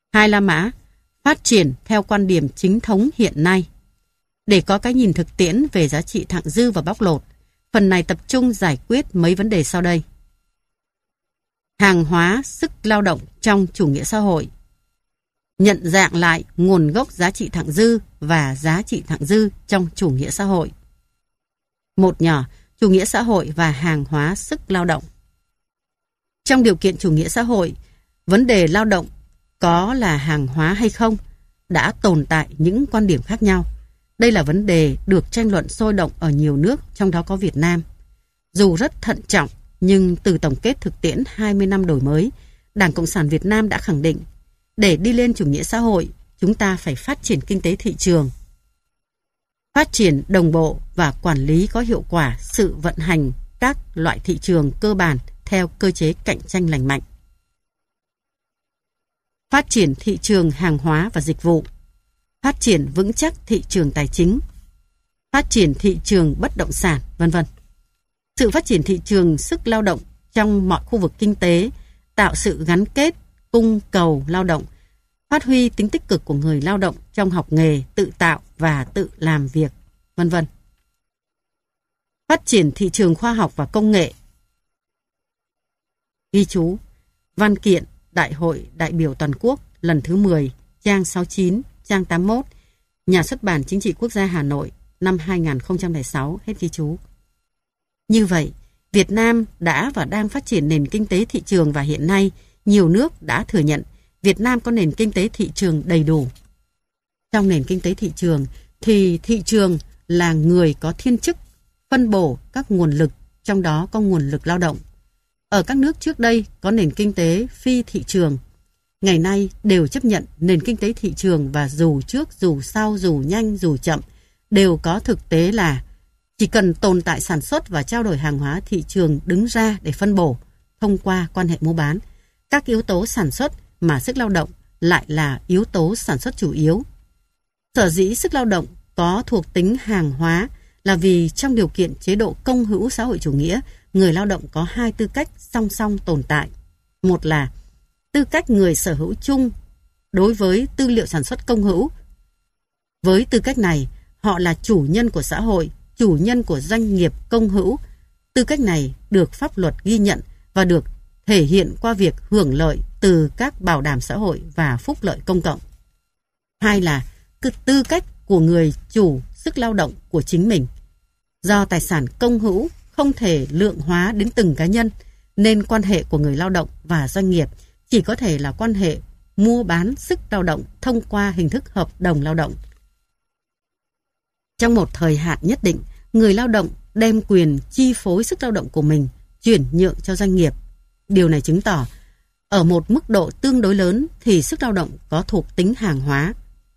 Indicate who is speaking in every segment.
Speaker 1: Hai La Mã phát triển theo quan điểm chính thống hiện nay. Để có cái nhìn thực tiễn về giá trị thặng dư và bóc lột, phần này tập trung giải quyết mấy vấn đề sau đây. Hàng hóa sức lao động trong chủ nghĩa xã hội. Nhận dạng lại nguồn gốc giá trị thặng dư và giá trị thặng dư trong chủ nghĩa xã hội. Một nhỏ, chủ nghĩa xã hội và hàng hóa sức lao động. Trong điều kiện chủ nghĩa xã hội, vấn đề lao động có là hàng hóa hay không đã tồn tại những quan điểm khác nhau. Đây là vấn đề được tranh luận sôi động ở nhiều nước, trong đó có Việt Nam. Dù rất thận trọng, nhưng từ tổng kết thực tiễn 20 năm đổi mới, Đảng Cộng sản Việt Nam đã khẳng định, để đi lên chủ nghĩa xã hội, chúng ta phải phát triển kinh tế thị trường. Phát triển đồng bộ và quản lý có hiệu quả sự vận hành các loại thị trường cơ bản theo cơ chế cạnh tranh lành mạnh. Phát triển thị trường hàng hóa và dịch vụ. Phát triển vững chắc thị trường tài chính. Phát triển thị trường bất động sản, v.v. Sự phát triển thị trường sức lao động trong mọi khu vực kinh tế, tạo sự gắn kết, cung cầu lao động, phát huy tính tích cực của người lao động trong học nghề, tự tạo và tự làm việc, v.v. Phát triển thị trường khoa học và công nghệ. Ghi chú, văn kiện Đại hội đại biểu toàn quốc lần thứ 10, trang 69, trang 81, Nhà xuất bản Chính trị Quốc gia Hà Nội, năm 2006, hết ghi chú. Như vậy, Việt Nam đã và đang phát triển nền kinh tế thị trường và hiện nay nhiều nước đã thừa nhận Việt Nam có nền kinh tế thị trường đầy đủ. Trong nền kinh tế thị trường thì thị trường là người có thiên chức phân bổ các nguồn lực, trong đó có nguồn lực lao động. Ở các nước trước đây có nền kinh tế phi thị trường, ngày nay đều chấp nhận nền kinh tế thị trường và dù trước, dù sau, dù nhanh, dù chậm, đều có thực tế là chỉ cần tồn tại sản xuất và trao đổi hàng hóa, thị trường đứng ra để phân bổ thông qua quan hệ mua bán. Các yếu tố sản xuất mà sức lao động lại là yếu tố sản xuất chủ yếu. Sở dĩ sức lao động có thuộc tính hàng hóa là vì trong điều kiện chế độ công hữu xã hội chủ nghĩa, người lao động có hai tư cách song song tồn tại. Một là tư cách người sở hữu chung đối với tư liệu sản xuất công hữu. Với tư cách này, họ là chủ nhân của xã hội, chủ nhân của doanh nghiệp công hữu. Tư cách này được pháp luật ghi nhận và được thể hiện qua việc hưởng lợi từ các bảo đảm xã hội và phúc lợi công cộng. Hai là tư cách của người chủ sức lao động của chính mình. Do tài sản công hữu không thể lượng hóa đến từng cá nhân, nên quan hệ của người lao động và doanh nghiệp chỉ có thể là quan hệ mua bán sức lao động thông qua hình thức hợp đồng lao động. Trong một thời hạn nhất định, người lao động đem quyền chi phối sức lao động của mình chuyển nhượng cho doanh nghiệp. Điều này chứng tỏ, ở một mức độ tương đối lớn thì sức lao động có thuộc tính hàng hóa.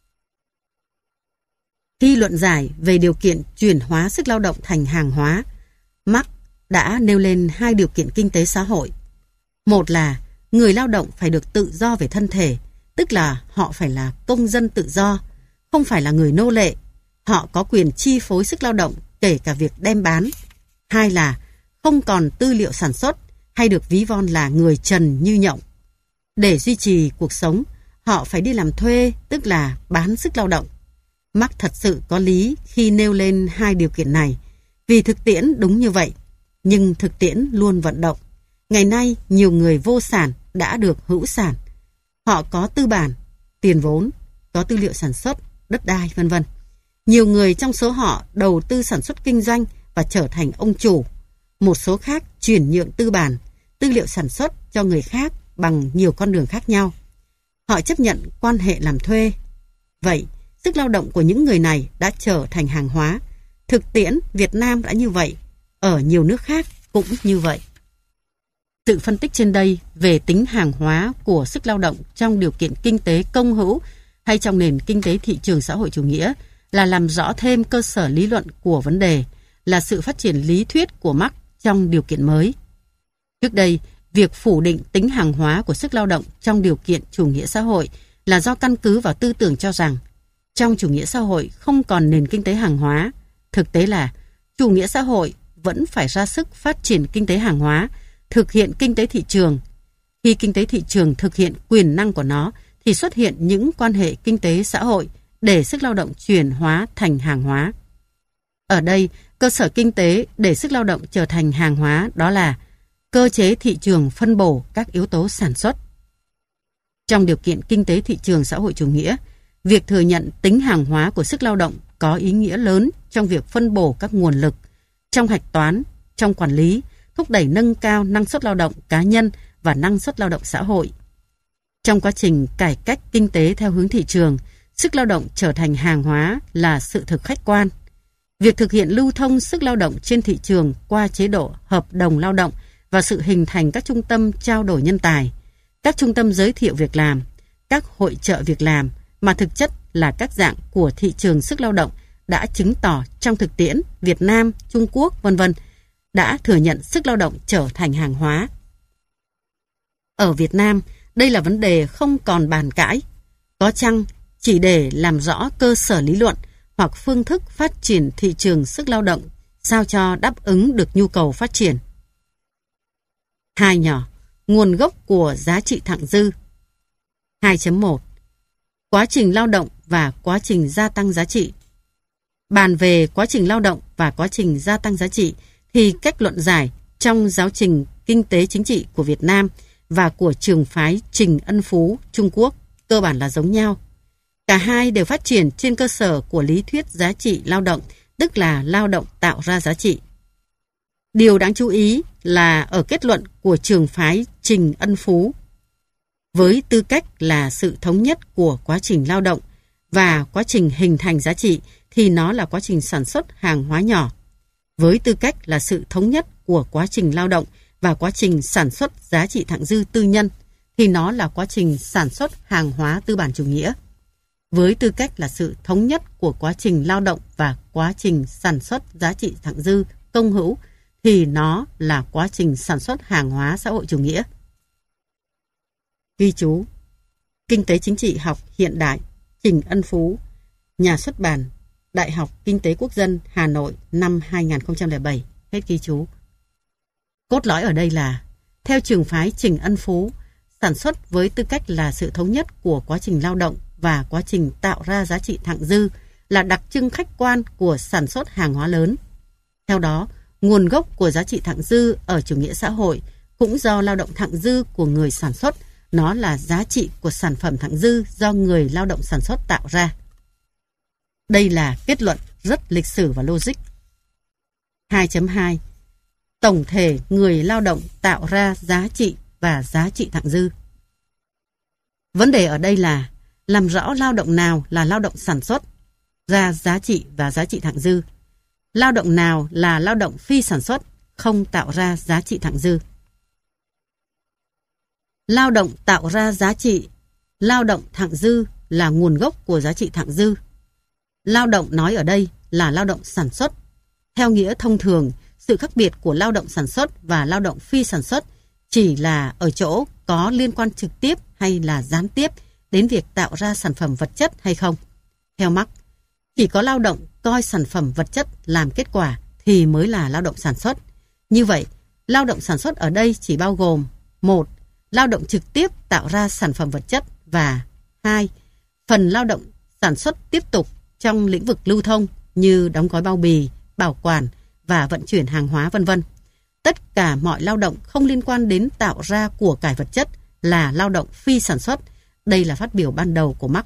Speaker 1: Khi luận giải về điều kiện chuyển hóa sức lao động thành hàng hóa, Marx đã nêu lên hai điều kiện kinh tế xã hội. Một là người lao động phải được tự do về thân thể, tức là họ phải là công dân tự do, không phải là người nô lệ. Họ có quyền chi phối sức lao động kể cả việc đem bán. Hai là không còn tư liệu sản xuất hay được ví von là người trần như nhộng. Để duy trì cuộc sống, họ phải đi làm thuê, tức là bán sức lao động. Marx thật sự có lý khi nêu lên hai điều kiện này, vì thực tiễn đúng như vậy, nhưng thực tiễn luôn vận động. Ngày nay, nhiều người vô sản đã được hữu sản. Họ có tư bản, tiền vốn, có tư liệu sản xuất, đất đai, v.v. Nhiều người trong số họ đầu tư sản xuất kinh doanh và trở thành ông chủ. Một số khác chuyển nhượng tư bản, tư liệu sản xuất cho người khác bằng nhiều con đường khác nhau. Họ chấp nhận quan hệ làm thuê. Vậy, sức lao động của những người này đã trở thành hàng hóa. Thực tiễn Việt Nam đã như vậy, ở nhiều nước khác cũng như vậy. Sự phân tích trên đây về tính hàng hóa của sức lao động trong điều kiện kinh tế công hữu hay trong nền kinh tế thị trường xã hội chủ nghĩa là làm rõ thêm cơ sở lý luận của vấn đề, là sự phát triển lý thuyết của Marx trong điều kiện mới. Trước đây, việc phủ định tính hàng hóa của sức lao động trong điều kiện chủ nghĩa xã hội là do căn cứ vào tư tưởng cho rằng trong chủ nghĩa xã hội không còn nền kinh tế hàng hóa. Thực tế là chủ nghĩa xã hội vẫn phải ra sức phát triển kinh tế hàng hóa, thực hiện kinh tế thị trường. Khi kinh tế thị trường thực hiện quyền năng của nó thì xuất hiện những quan hệ kinh tế xã hội để sức lao động chuyển hóa thành hàng hóa. Ở đây, cơ sở kinh tế để sức lao động trở thành hàng hóa đó là cơ chế thị trường phân bổ các yếu tố sản xuất. Trong điều kiện kinh tế thị trường xã hội chủ nghĩa, việc thừa nhận tính hàng hóa của sức lao động có ý nghĩa lớn trong việc phân bổ các nguồn lực, trong hạch toán, trong quản lý, thúc đẩy nâng cao năng suất lao động cá nhân và năng suất lao động xã hội. Trong quá trình cải cách kinh tế theo hướng thị trường, sức lao động trở thành hàng hóa là sự thực khách quan. Việc thực hiện lưu thông sức lao động trên thị trường qua chế độ hợp đồng lao động và sự hình thành các trung tâm trao đổi nhân tài, các trung tâm giới thiệu việc làm, các hội chợ việc làm mà thực chất là các dạng của thị trường sức lao động đã chứng tỏ trong thực tiễn Việt Nam, Trung Quốc, v.v. đã thừa nhận sức lao động trở thành hàng hóa. Ở Việt Nam, đây là vấn đề không còn bàn cãi. Có chăng chỉ để làm rõ cơ sở lý luận hoặc phương thức phát triển thị trường sức lao động sao cho đáp ứng được nhu cầu phát triển. 2 nhỏ, nguồn gốc của giá trị thặng dư. 2.1 Quá trình lao động và quá trình gia tăng giá trị. Bàn về quá trình lao động và quá trình gia tăng giá trị thì cách luận giải trong giáo trình kinh tế chính trị của Việt Nam và của trường phái Trình Ân Phú Trung Quốc cơ bản là giống nhau. Cả hai đều phát triển trên cơ sở của lý thuyết giá trị lao động, tức là lao động tạo ra giá trị. Điều đáng chú ý là ở kết luận của trường phái Trình Ân Phú, với tư cách là sự thống nhất của quá trình lao động và quá trình hình thành giá trị thì nó là quá trình sản xuất hàng hóa nhỏ. Với tư cách là sự thống nhất của quá trình lao động và quá trình sản xuất giá trị thặng dư tư nhân thì nó là quá trình sản xuất hàng hóa tư bản chủ nghĩa. Với tư cách là sự thống nhất của quá trình lao động và quá trình sản xuất giá trị thặng dư công hữu thì nó là quá trình sản xuất hàng hóa xã hội chủ nghĩa. Ghi chú: Kinh tế chính trị học hiện đại, Trình Ân Phú, nhà xuất bản Đại học Kinh tế Quốc dân Hà Nội năm 2007. Hết ghi chú. Cốt lõi ở đây là, theo trường phái Trình Ân Phú, sản xuất với tư cách là sự thống nhất của quá trình lao động và quá trình tạo ra giá trị thặng dư là đặc trưng khách quan của sản xuất hàng hóa lớn. Theo đó, nguồn gốc của giá trị thặng dư ở chủ nghĩa xã hội cũng do lao động thặng dư của người sản xuất, nó là giá trị của sản phẩm thặng dư do người lao động sản xuất tạo ra. Đây là kết luận rất lịch sử và logic. 2.2 Tổng thể người lao động tạo ra giá trị và giá trị thặng dư. Vấn đề ở đây là làm rõ lao động nào là lao động sản xuất ra giá trị và giá trị thặng dư, lao động nào là lao động phi sản xuất không tạo ra giá trị thặng dư. Lao động tạo ra giá trị, lao động thặng dư là nguồn gốc của giá trị thặng dư. Lao động nói ở đây là lao động sản xuất. Theo nghĩa thông thường, sự khác biệt của lao động sản xuất và lao động phi sản xuất chỉ là ở chỗ có liên quan trực tiếp hay là gián tiếp đến việc tạo ra sản phẩm vật chất hay không. Theo Marx, chỉ có lao động coi sản phẩm vật chất làm kết quả thì mới là lao động sản xuất. Như vậy, lao động sản xuất ở đây chỉ bao gồm: 1. Lao động trực tiếp tạo ra sản phẩm vật chất, và 2. Phần lao động sản xuất tiếp tục trong lĩnh vực lưu thông như đóng gói bao bì, bảo quản và vận chuyển hàng hóa v.v. Tất cả mọi lao động không liên quan đến tạo ra của cải vật chất là lao động phi sản xuất. Đây là phát biểu ban đầu của Marx.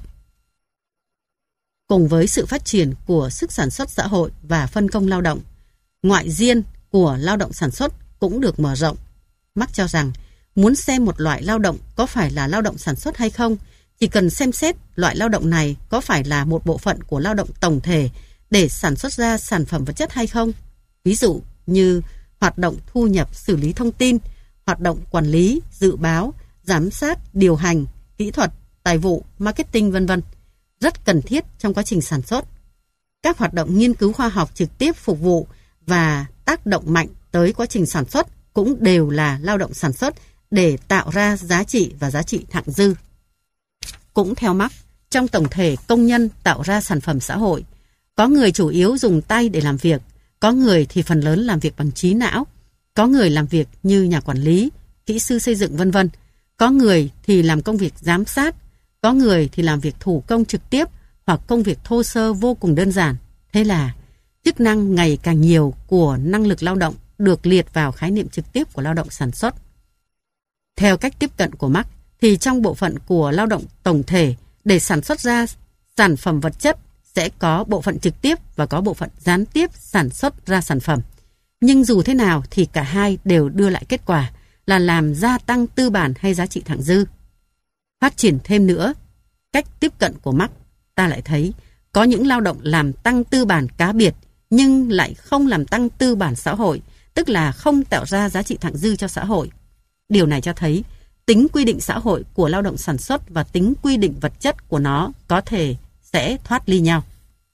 Speaker 1: Cùng với sự phát triển của sức sản xuất xã hội và phân công lao động, ngoại riêng của lao động sản xuất cũng được mở rộng. Marx cho rằng muốn xem một loại lao động có phải là lao động sản xuất hay không, chỉ cần xem xét loại lao động này có phải là một bộ phận của lao động tổng thể để sản xuất ra sản phẩm vật chất hay không. Ví dụ như hoạt động thu nhập xử lý thông tin, hoạt động quản lý, dự báo, giám sát, điều hành, kỹ thuật, tài vụ, marketing v.v. rất cần thiết trong quá trình sản xuất. Các hoạt động nghiên cứu khoa học trực tiếp phục vụ và tác động mạnh tới quá trình sản xuất cũng đều là lao động sản xuất để tạo ra giá trị và giá trị thặng dư. Cũng theo Marx, trong tổng thể công nhân tạo ra sản phẩm xã hội, có người chủ yếu dùng tay để làm việc, có người thì phần lớn làm việc bằng trí não, có người làm việc như nhà quản lý, kỹ sư xây dựng v.v. Có người thì làm công việc giám sát, Có người thì làm việc thủ công trực tiếp hoặc công việc thô sơ vô cùng đơn giản. Thế là chức năng ngày càng nhiều của năng lực lao động được liệt vào khái niệm trực tiếp của lao động sản xuất. Theo cách tiếp cận của Marx, thì trong bộ phận của lao động tổng thể để sản xuất ra sản phẩm vật chất sẽ có bộ phận trực tiếp và có bộ phận gián tiếp sản xuất ra sản phẩm. Nhưng dù thế nào thì cả hai đều đưa lại kết quả là làm gia tăng tư bản hay giá trị thặng dư. Phát triển thêm nữa, cách tiếp cận của Marx, ta lại thấy có những lao động làm tăng tư bản cá biệt nhưng lại không làm tăng tư bản xã hội, tức là không tạo ra giá trị thặng dư cho xã hội. Điều này cho thấy tính quy định xã hội của lao động sản xuất và tính quy định vật chất của nó có thể sẽ thoát ly nhau.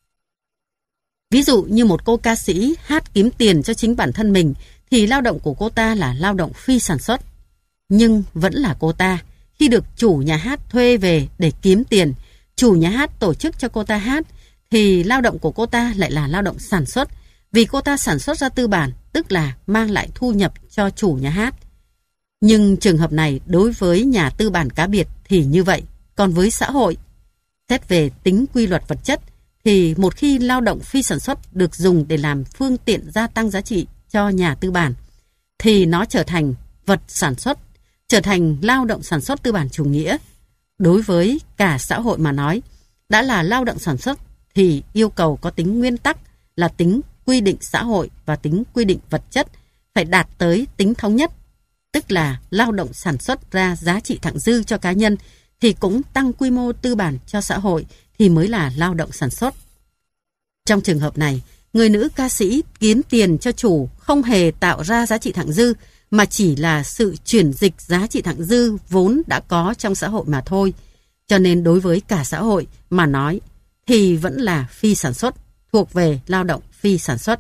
Speaker 1: Ví dụ như một cô ca sĩ hát kiếm tiền cho chính bản thân mình thì lao động của cô ta là lao động phi sản xuất. Nhưng vẫn là cô ta, khi được chủ nhà hát thuê về để kiếm tiền, chủ nhà hát tổ chức cho cô ta hát, thì lao động của cô ta lại là lao động sản xuất, vì cô ta sản xuất ra tư bản, tức là mang lại thu nhập cho chủ nhà hát. Nhưng trường hợp này đối với nhà tư bản cá biệt thì như vậy, còn với xã hội, xét về tính quy luật vật chất, thì một khi lao động phi sản xuất được dùng để làm phương tiện gia tăng giá trị cho nhà tư bản, thì nó trở thành vật sản xuất, trở thành lao động sản xuất tư bản chủ nghĩa. Đối với cả xã hội mà nói, đã là lao động sản xuất thì yêu cầu có tính nguyên tắc là tính quy định xã hội và tính quy định vật chất phải đạt tới tính thống nhất, tức là lao động sản xuất ra giá trị thặng dư cho cá nhân thì cũng tăng quy mô tư bản cho xã hội thì mới là lao động sản xuất. Trong trường hợp này, người nữ ca sĩ kiếm tiền cho chủ không hề tạo ra giá trị thặng dư mà chỉ là sự chuyển dịch giá trị thặng dư vốn đã có trong xã hội mà thôi. Cho nên đối với cả xã hội mà nói thì vẫn là phi sản xuất, thuộc về lao động phi sản xuất.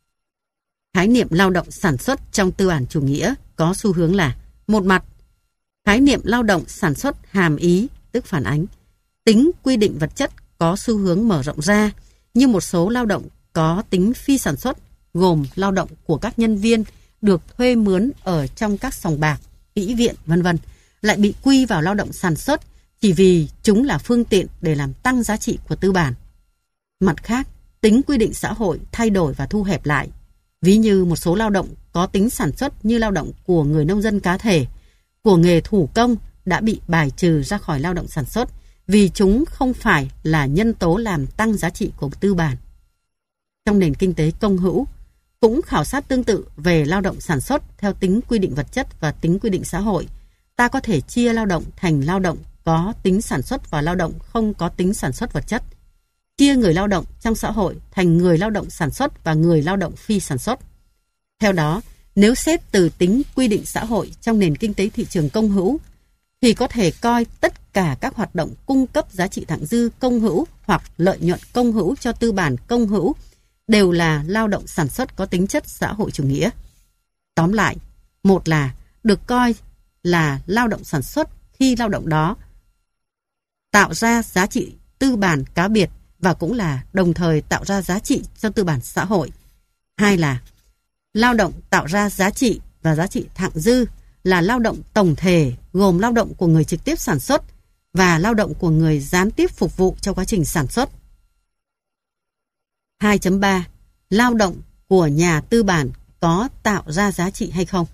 Speaker 1: Khái niệm lao động sản xuất trong tư bản chủ nghĩa có xu hướng là: một mặt, khái niệm lao động sản xuất hàm ý, tức phản ánh, tính quy định vật chất có xu hướng mở rộng ra, như một số lao động có tính phi sản xuất, gồm lao động của các nhân viên được thuê mướn ở trong các sòng bạc, kỹ viện, v.v. lại bị quy vào lao động sản xuất chỉ vì chúng là phương tiện để làm tăng giá trị của tư bản. Mặt khác, tính quy định xã hội thay đổi và thu hẹp lại. Ví như một số lao động có tính sản xuất như lao động của người nông dân cá thể, của nghề thủ công đã bị bài trừ ra khỏi lao động sản xuất vì chúng không phải là nhân tố làm tăng giá trị của tư bản. Trong nền kinh tế công hữu, cũng khảo sát tương tự về lao động sản xuất theo tính quy định vật chất và tính quy định xã hội. Ta có thể chia lao động thành lao động có tính sản xuất và lao động không có tính sản xuất vật chất. Chia người lao động trong xã hội thành người lao động sản xuất và người lao động phi sản xuất. Theo đó, nếu xét từ tính quy định xã hội trong nền kinh tế thị trường công hữu, thì có thể coi tất cả các hoạt động cung cấp giá trị thặng dư công hữu hoặc lợi nhuận công hữu cho tư bản công hữu đều là lao động sản xuất có tính chất xã hội chủ nghĩa. Tóm lại, một là được coi là lao động sản xuất khi lao động đó tạo ra giá trị tư bản cá biệt và cũng là đồng thời tạo ra giá trị cho tư bản xã hội. Hai là lao động tạo ra giá trị và giá trị thặng dư là lao động tổng thể, gồm lao động của người trực tiếp sản xuất và lao động của người gián tiếp phục vụ cho quá trình sản xuất. 2.3. Lao động của nhà tư bản có tạo ra giá trị hay không?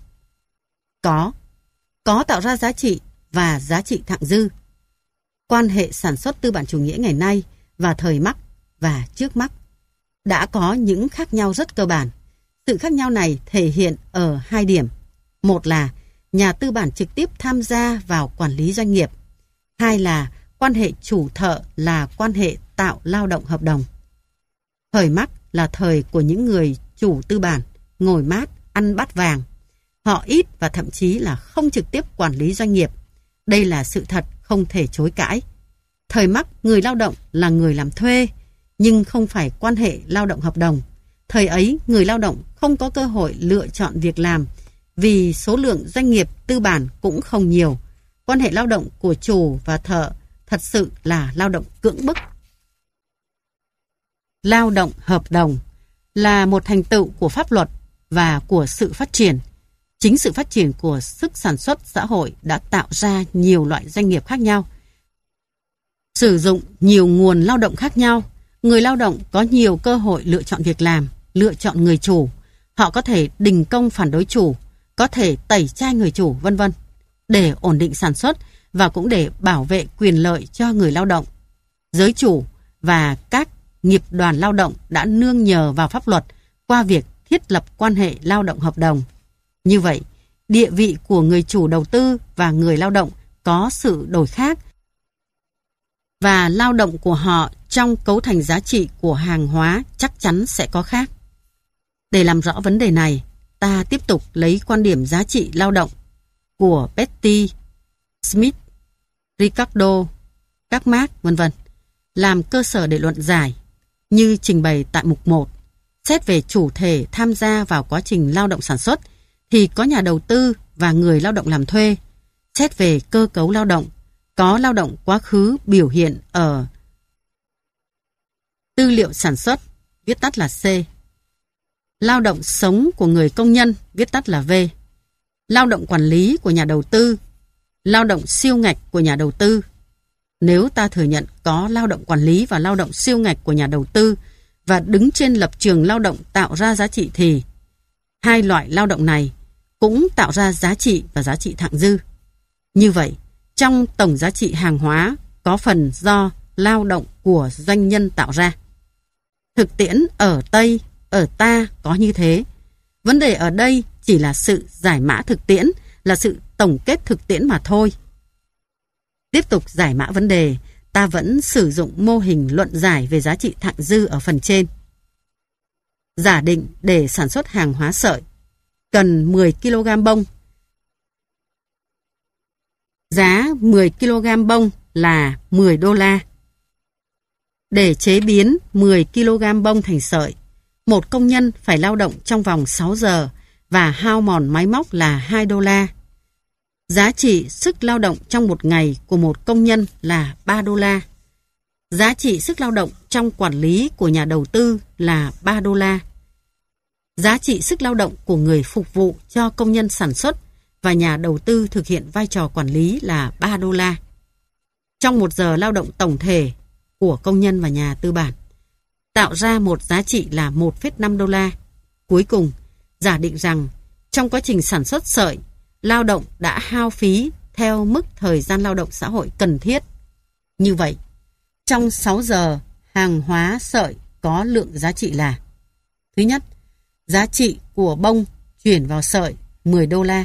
Speaker 1: Có tạo ra giá trị và giá trị thặng dư. Quan hệ sản xuất tư bản chủ nghĩa ngày nay và thời Marx và trước Marx đã có những khác nhau rất cơ bản. Sự khác nhau này thể hiện ở hai điểm. Một là nhà tư bản trực tiếp tham gia vào quản lý doanh nghiệp. Hai là quan hệ chủ thợ là quan hệ tạo lao động hợp đồng. Thời Marx là thời của những người chủ tư bản, ngồi mát, ăn bát vàng. Họ ít và thậm chí là không trực tiếp quản lý doanh nghiệp. Đây là sự thật không thể chối cãi. Thời Marx, người lao động là người làm thuê, nhưng không phải quan hệ lao động hợp đồng. Thời ấy, người lao động không có cơ hội lựa chọn việc làm vì số lượng doanh nghiệp tư bản cũng không nhiều. Quan hệ lao động của chủ và thợ thật sự là lao động cưỡng bức. Lao động hợp đồng là một thành tựu của pháp luật và của sự phát triển. Chính sự phát triển của sức sản xuất xã hội đã tạo ra nhiều loại doanh nghiệp khác nhau. Sử dụng nhiều nguồn lao động khác nhau, người lao động có nhiều cơ hội lựa chọn việc làm, lựa chọn người chủ. Họ có thể đình công phản đối chủ, có thể tẩy chay người chủ, vân vân, để ổn định sản xuất và cũng để bảo vệ quyền lợi cho người lao động. Giới chủ và các nghiệp đoàn lao động đã nương nhờ vào pháp luật qua việc thiết lập quan hệ lao động hợp đồng. Như vậy, địa vị của người chủ đầu tư và người lao động có sự đổi khác và lao động của họ trong cấu thành giá trị của hàng hóa chắc chắn sẽ có khác. Để làm rõ vấn đề này, ta tiếp tục lấy quan điểm giá trị lao động của Betty, Smith, Ricardo, các Marx, vân vân làm cơ sở để luận giải, như trình bày tại mục 1. Xét về chủ thể tham gia vào quá trình lao động sản xuất thì có nhà đầu tư và người lao động làm thuê. Xét về cơ cấu lao động, có lao động quá khứ biểu hiện ở tư liệu sản xuất, viết tắt là C. Lao động sống của người công nhân, viết tắt là V. Lao động quản lý của nhà đầu tư, lao động siêu ngạch của nhà đầu tư. Nếu ta thừa nhận có lao động quản lý và lao động siêu ngạch của nhà đầu tư và đứng trên lập trường lao động tạo ra giá trị thì hai loại lao động này cũng tạo ra giá trị và giá trị thặng dư. Như vậy, trong tổng giá trị hàng hóa có phần do lao động của doanh nhân tạo ra. Thực tiễn ở Tây, ở ta có như thế. Vấn đề ở đây chỉ là sự giải mã thực tiễn, là sự tổng kết thực tiễn mà thôi. Tiếp tục giải mã vấn đề, ta vẫn sử dụng mô hình luận giải về giá trị thặng dư ở phần trên. Giả định để sản xuất hàng hóa sợi cần 10 kg bông. Giá 10 kg bông là 10 đô la. Để chế biến 10 kg bông thành sợi, một công nhân phải lao động trong vòng 6 giờ và hao mòn máy móc là 2 đô la. Giá trị sức lao động trong một ngày của một công nhân là 3 đô la. Giá trị sức lao động trong quản lý của nhà đầu tư là 3 đô la. Giá trị sức lao động của người phục vụ cho công nhân sản xuất và nhà đầu tư thực hiện vai trò quản lý là 3 đô la. Trong một giờ lao động tổng thể của công nhân và nhà tư bản, tạo ra một giá trị là 1,5 đô la. Cuối cùng, giả định rằng trong quá trình sản xuất sợi, lao động đã hao phí theo mức thời gian lao động xã hội cần thiết. Như vậy, trong 6 giờ, hàng hóa sợi có lượng giá trị là: thứ nhất, giá trị của bông chuyển vào sợi 10 đô la.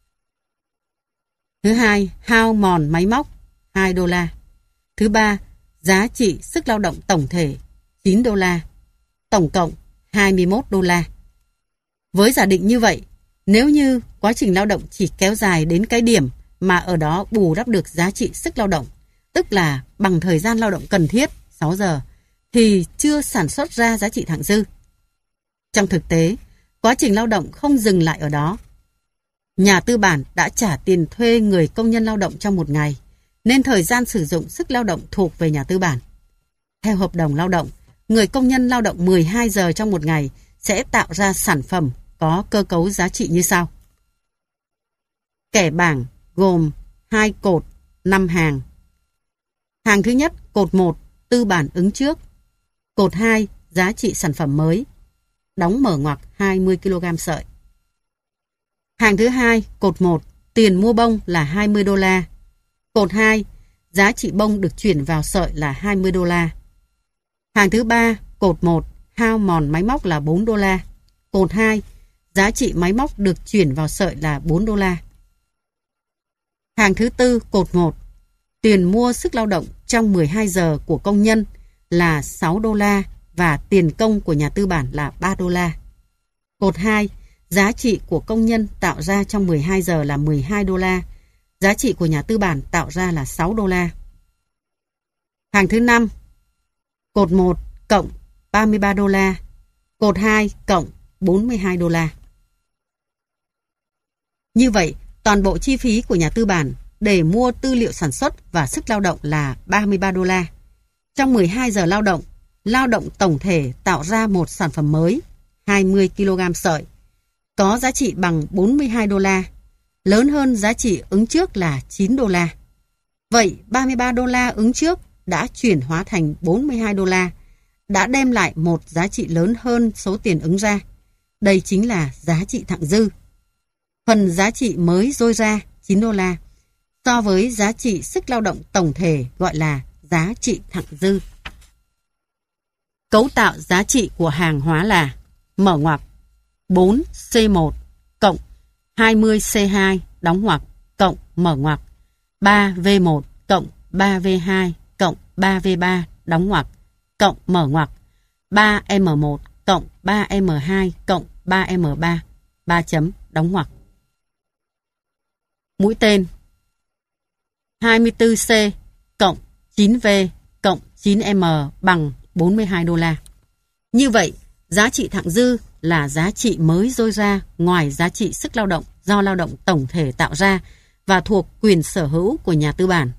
Speaker 1: Thứ hai, hao mòn máy móc 2 đô la. Thứ ba, giá trị sức lao động tổng thể 9 đô la. Tổng cộng 21 đô la. Với giả định như vậy, nếu như quá trình lao động chỉ kéo dài đến cái điểm mà ở đó bù đắp được giá trị sức lao động, tức là bằng thời gian lao động cần thiết 6 giờ, thì chưa sản xuất ra giá trị thặng dư. Trong thực tế, quá trình lao động không dừng lại ở đó. Nhà tư bản đã trả tiền thuê người công nhân lao động trong một ngày, nên thời gian sử dụng sức lao động thuộc về nhà tư bản. Theo hợp đồng lao động, người công nhân lao động 12 giờ trong một ngày sẽ tạo ra sản phẩm có cơ cấu giá trị như sau. Kẻ bảng gồm 2 cột, 5 hàng. Hàng thứ nhất, cột 1, tư bản ứng trước. Cột 2, giá trị sản phẩm mới. Đóng mở ngoặc 20 kg sợi. Hàng thứ hai, cột 1, tiền mua bông là 20 đô la. Cột 2, giá trị bông được chuyển vào sợi là 20 đô la. Hàng thứ ba, cột 1, hao mòn máy móc là 4 đô la. Cột 2, giá trị máy móc được chuyển vào sợi là 4 đô la. Hàng thứ tư, cột 1, tiền mua sức lao động trong 12 giờ của công nhân là 6 đô la và tiền công của nhà tư bản là 3 đô la. Cột 2, giá trị của công nhân tạo ra trong 12 giờ là 12 đô la. Giá trị của nhà tư bản tạo ra là 6 đô la. Hàng thứ 5, cột 1 cộng 33 đô la. Cột 2 cộng 42 đô la. Như vậy, toàn bộ chi phí của nhà tư bản để mua tư liệu sản xuất và sức lao động là 33 đô la. Trong 12 giờ lao động tổng thể tạo ra một sản phẩm mới, 20 kg sợi, có giá trị bằng 42 đô la, lớn hơn giá trị ứng trước là 9 đô la. Vậy 33 đô la ứng trước đã chuyển hóa thành 42 đô la, đã đem lại một giá trị lớn hơn số tiền ứng ra. Đây chính là giá trị thặng dư. Phần giá trị mới dôi ra 9 đô la, so với giá trị sức lao động tổng thể gọi là giá trị thặng dư. Cấu tạo giá trị của hàng hóa là mở ngoặc 4C1 cộng 20C2 đóng ngoặc cộng mở ngoặc 3V1 cộng 3V2 cộng 3V3 đóng ngoặc cộng mở ngoặc 3M1 cộng 3M2 cộng 3M3 3 chấm đóng ngoặc. Mũi tên 24C cộng 9V cộng 9M bằng 42 đô la. Như vậy, giá trị thặng dư là giá trị mới dôi ra ngoài giá trị sức lao động do lao động tổng thể tạo ra và thuộc quyền sở hữu của nhà tư bản.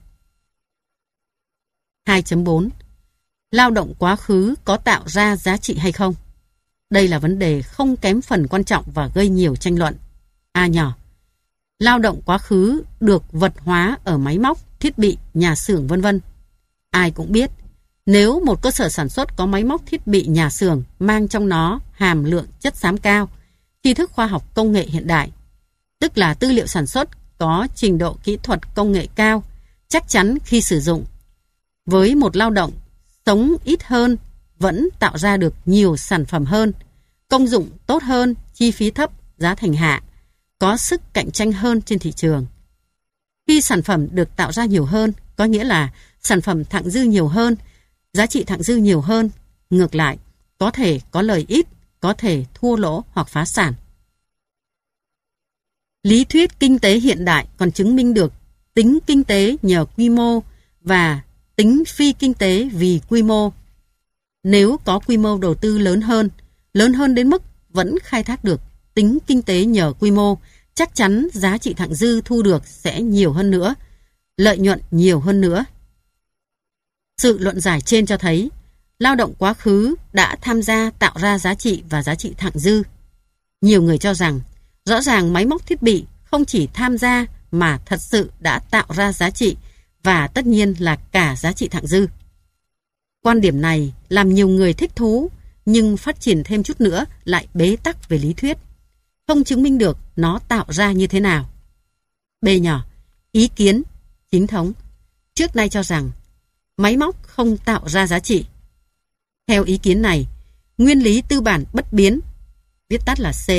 Speaker 1: 2.4. Lao động quá khứ có tạo ra giá trị hay không? Đây là vấn đề không kém phần quan trọng và gây nhiều tranh luận. A nhỏ. Lao động quá khứ được vật hóa ở máy móc, thiết bị, nhà xưởng vân vân. Ai cũng biết, nếu một cơ sở sản xuất có máy móc thiết bị nhà xưởng mang trong nó hàm lượng chất xám cao, tri thức khoa học công nghệ hiện đại, tức là tư liệu sản xuất có trình độ kỹ thuật công nghệ cao, chắc chắn khi sử dụng, với một lao động sống ít hơn vẫn tạo ra được nhiều sản phẩm hơn, công dụng tốt hơn, chi phí thấp, giá thành hạ, có sức cạnh tranh hơn trên thị trường. Khi sản phẩm được tạo ra nhiều hơn, có nghĩa là sản phẩm thặng dư nhiều hơn, giá trị thặng dư nhiều hơn. Ngược lại, có thể có lời ít, có thể thua lỗ hoặc phá sản. Lý thuyết kinh tế hiện đại còn chứng minh được tính kinh tế nhờ quy mô và tính phi kinh tế vì quy mô. Nếu có quy mô đầu tư lớn hơn đến mức vẫn khai thác được tính kinh tế nhờ quy mô, chắc chắn giá trị thặng dư thu được sẽ nhiều hơn nữa, lợi nhuận nhiều hơn nữa. Sự luận giải trên cho thấy, lao động quá khứ đã tham gia tạo ra giá trị và giá trị thặng dư. Nhiều người cho rằng, rõ ràng máy móc thiết bị không chỉ tham gia mà thật sự đã tạo ra giá trị và tất nhiên là cả giá trị thặng dư. Quan điểm này làm nhiều người thích thú, nhưng phát triển thêm chút nữa lại bế tắc về lý thuyết, không chứng minh được nó tạo ra như thế nào. B nhỏ, ý kiến chính thống trước nay cho rằng máy móc không tạo ra giá trị. Theo ý kiến này, nguyên lý tư bản bất biến, viết tắt là C,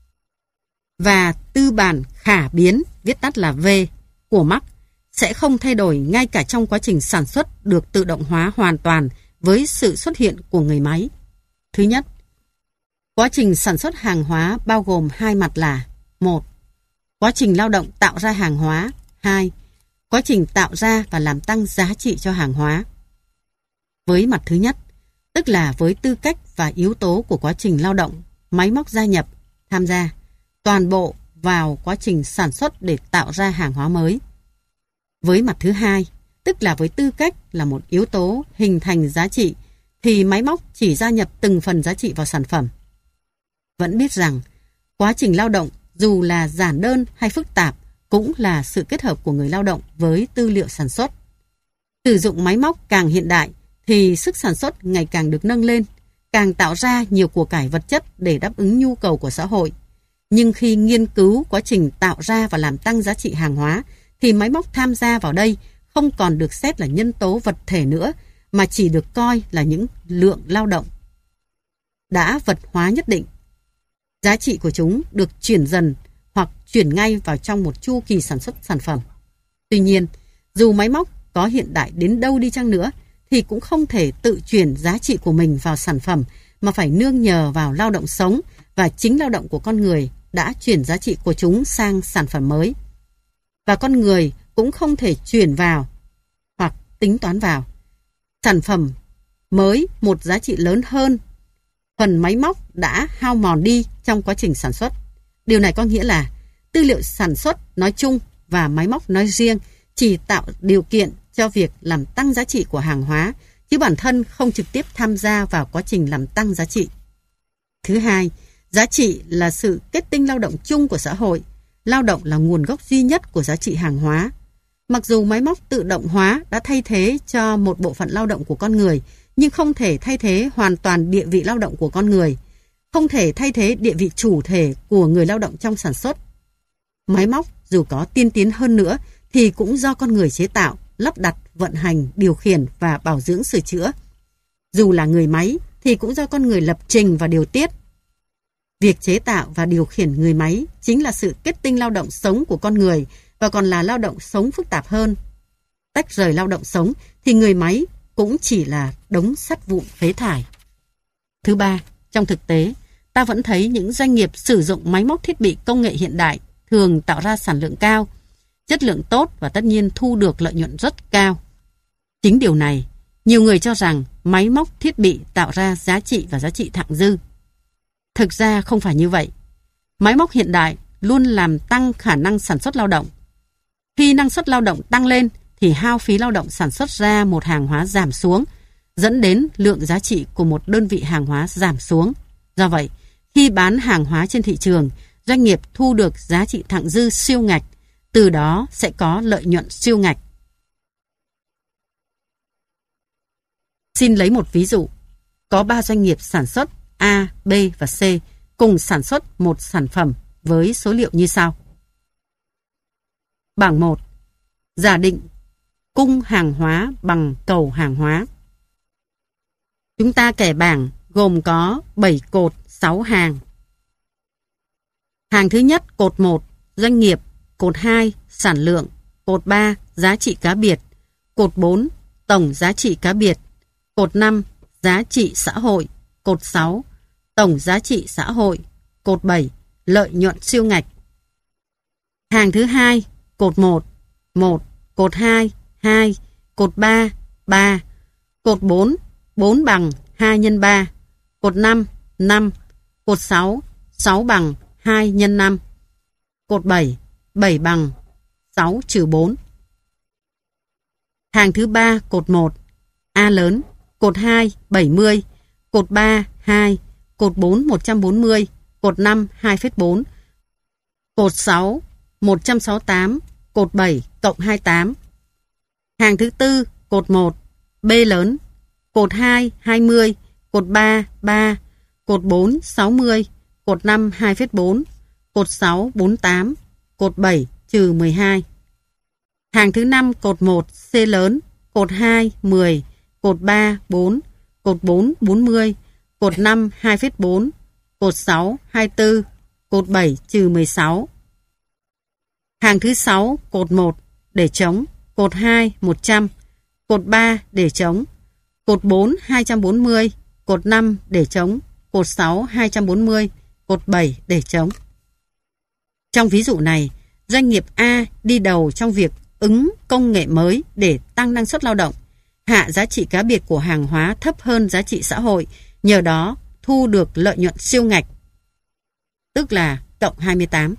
Speaker 1: và tư bản khả biến, viết tắt là V, của Marx sẽ không thay đổi ngay cả trong quá trình sản xuất được tự động hóa hoàn toàn với sự xuất hiện của người máy. Thứ nhất, quá trình sản xuất hàng hóa bao gồm hai mặt là: 1. Quá trình lao động tạo ra hàng hóa. 2. Quá trình tạo ra và làm tăng giá trị cho hàng hóa. Với mặt thứ nhất, tức là với tư cách và yếu tố của quá trình lao động, máy móc gia nhập, tham gia toàn bộ vào quá trình sản xuất để tạo ra hàng hóa mới. Với mặt thứ hai, tức là với tư cách là một yếu tố hình thành giá trị, thì máy móc chỉ gia nhập từng phần giá trị vào sản phẩm. Vẫn biết rằng, quá trình lao động dù là giản đơn hay phức tạp cũng là sự kết hợp của người lao động với tư liệu sản xuất. Sử dụng máy móc càng hiện đại thì sức sản xuất ngày càng được nâng lên, càng tạo ra nhiều của cải vật chất để đáp ứng nhu cầu của xã hội. Nhưng khi nghiên cứu quá trình tạo ra và làm tăng giá trị hàng hóa, thì máy móc tham gia vào đây không còn được xét là nhân tố vật thể nữa, mà chỉ được coi là những lượng lao động đã vật hóa nhất định. Giá trị của chúng được chuyển dần hoặc chuyển ngay vào trong một chu kỳ sản xuất sản phẩm. Tuy nhiên, dù máy móc có hiện đại đến đâu đi chăng nữa, thì cũng không thể tự chuyển giá trị của mình vào sản phẩm, mà phải nương nhờ vào lao động sống, và chính lao động của con người đã chuyển giá trị của chúng sang sản phẩm mới. Và con người cũng không thể chuyển vào hoặc tính toán vào sản phẩm mới một giá trị lớn hơn phần máy móc đã hao mòn đi trong quá trình sản xuất. Điều này có nghĩa là tư liệu sản xuất nói chung và máy móc nói riêng chỉ tạo điều kiện cho việc làm tăng giá trị của hàng hóa, chứ bản thân không trực tiếp tham gia vào quá trình làm tăng giá trị. Thứ hai, giá trị là sự kết tinh lao động chung của xã hội. Lao động là nguồn gốc duy nhất của giá trị hàng hóa. Mặc dù máy móc tự động hóa đã thay thế cho một bộ phận lao động của con người, nhưng không thể thay thế hoàn toàn địa vị lao động của con người, không thể thay thế địa vị chủ thể của người lao động trong sản xuất. Máy móc dù có tiên tiến hơn nữa thì cũng do con người chế tạo, lắp đặt, vận hành, điều khiển và bảo dưỡng sửa chữa. Dù là người máy thì cũng do con người lập trình và điều tiết. Việc chế tạo và điều khiển người máy chính là sự kết tinh lao động sống của con người và còn là lao động sống phức tạp hơn. Tách rời lao động sống thì người máy cũng chỉ là đống sắt vụn phế thải. Thứ ba, trong thực tế, ta vẫn thấy những doanh nghiệp sử dụng máy móc thiết bị công nghệ hiện đại thường tạo ra sản lượng cao, chất lượng tốt và tất nhiên thu được lợi nhuận rất cao. Chính điều này, nhiều người cho rằng máy móc thiết bị tạo ra giá trị và giá trị thặng dư. Thực ra không phải như vậy. Máy móc hiện đại luôn làm tăng khả năng sản xuất lao động. Khi năng suất lao động tăng lên thì hao phí lao động sản xuất ra một hàng hóa giảm xuống, dẫn đến lượng giá trị của một đơn vị hàng hóa giảm xuống. Do vậy, khi bán hàng hóa trên thị trường, doanh nghiệp thu được giá trị thặng dư siêu ngạch, từ đó sẽ có lợi nhuận siêu ngạch. Xin lấy một ví dụ. Có 3 doanh nghiệp sản xuất A, B và C cùng sản xuất một sản phẩm với số liệu như sau. Bảng 1. Giả định cung hàng hóa bằng cầu hàng hóa. Chúng ta kẻ bảng gồm có 7 cột 6 hàng. Hàng thứ nhất, cột 1, doanh nghiệp, cột 2, sản lượng, cột 3, giá trị cá biệt, cột 4, tổng giá trị cá biệt, cột 5, giá trị xã hội, cột 6, tổng giá trị xã hội, cột 7, lợi nhuận siêu ngạch. Hàng thứ hai, cột 1, 1, cột 2, 2, cột 3, 3, cột 4, 4 bằng 2 x 3, cột 5, 5, cột 6, 6 bằng 2 x 5, cột 7, 7 bằng 6 trừ 4. Hàng thứ ba, cột 1, A lớn, cột 2, 70, cột 3, 2, cột 4, 140, cột 5, 2,4, cột 6, 168, cột 7, cộng 28. Hàng thứ tư, cột 1, B lớn, cột 2, 20, cột 3, 3, cột 4, 60, cột 5, 2,4, cột 6, 48, cột 7, trừ 12. Hàng thứ 5, cột 1, C lớn, cột 2, 10, cột 3, 4, cột 4, 40, cột 5, 2,4, cột 6, 24, cột 7, trừ 16. Hàng thứ 6, cột 1, để trống, cột 2, 100, cột 3, để trống, cột 4, 240, cột 5, để trống, cột 6, 240, cột 7, để trống. Trong ví dụ này, doanh nghiệp A đi đầu trong việc ứng công nghệ mới để tăng năng suất lao động, hạ giá trị cá biệt của hàng hóa thấp hơn giá trị xã hội, nhờ đó thu được lợi nhuận siêu ngạch, tức là cộng 28.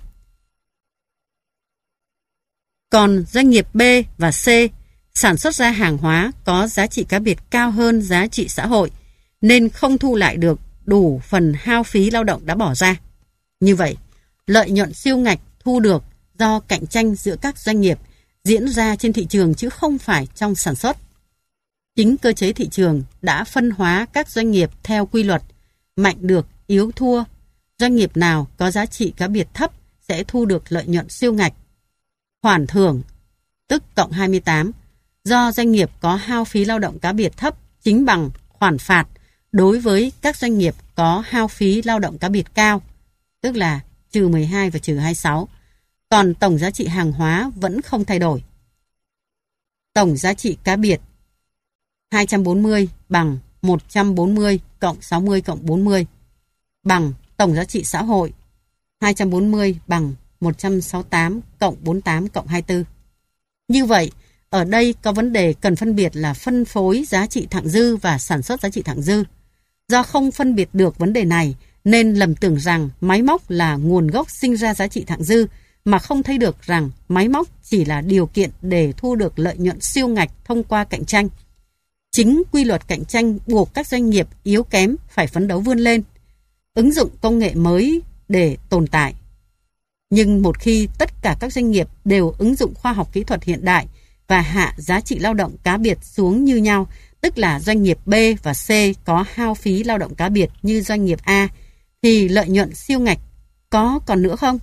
Speaker 1: Còn doanh nghiệp B và C sản xuất ra hàng hóa có giá trị cá biệt cao hơn giá trị xã hội, nên không thu lại được đủ phần hao phí lao động đã bỏ ra. Như vậy, lợi nhuận siêu ngạch thu được do cạnh tranh giữa các doanh nghiệp diễn ra trên thị trường chứ không phải trong sản xuất. Chính cơ chế thị trường đã phân hóa các doanh nghiệp theo quy luật mạnh được, yếu thua. Doanh nghiệp nào có giá trị cá biệt thấp sẽ thu được lợi nhuận siêu ngạch. Khoản thưởng, tức cộng 28, do doanh nghiệp có hao phí lao động cá biệt thấp chính bằng khoản phạt đối với các doanh nghiệp có hao phí lao động cá biệt cao, tức là trừ 12 và trừ 26. Còn tổng giá trị hàng hóa vẫn không thay đổi. Tổng giá trị cá biệt 240 bằng 140 cộng 60 cộng 40 bằng tổng giá trị xã hội 240 bằng 168 cộng 48 cộng 24. Như vậy, ở đây có vấn đề cần phân biệt là phân phối giá trị thặng dư và sản xuất giá trị thặng dư. Do không phân biệt được vấn đề này, nên lầm tưởng rằng máy móc là nguồn gốc sinh ra giá trị thặng dư, mà không thấy được rằng máy móc chỉ là điều kiện để thu được lợi nhuận siêu ngạch thông qua cạnh tranh. Chính quy luật cạnh tranh buộc các doanh nghiệp yếu kém phải phấn đấu vươn lên, ứng dụng công nghệ mới để tồn tại. Nhưng một khi tất cả các doanh nghiệp đều ứng dụng khoa học kỹ thuật hiện đại và hạ giá trị lao động cá biệt xuống như nhau, tức là doanh nghiệp B và C có hao phí lao động cá biệt như doanh nghiệp A, thì lợi nhuận siêu ngạch có còn nữa không?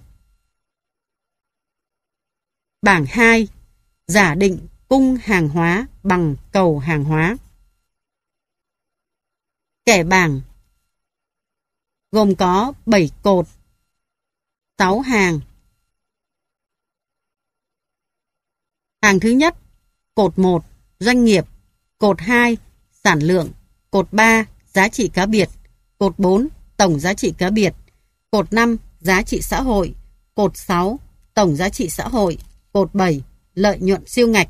Speaker 1: Bảng 2. Giả định cung hàng hóa bằng cầu hàng hóa. Kẻ bảng gồm có 7 cột, 6 hàng. Hàng thứ nhất, cột 1, doanh nghiệp, cột 2, sản lượng, cột 3, giá trị cá biệt, cột 4, tổng giá trị cá biệt, cột 5, giá trị xã hội, cột 6, tổng giá trị xã hội, cột 7, lợi nhuận siêu ngạch.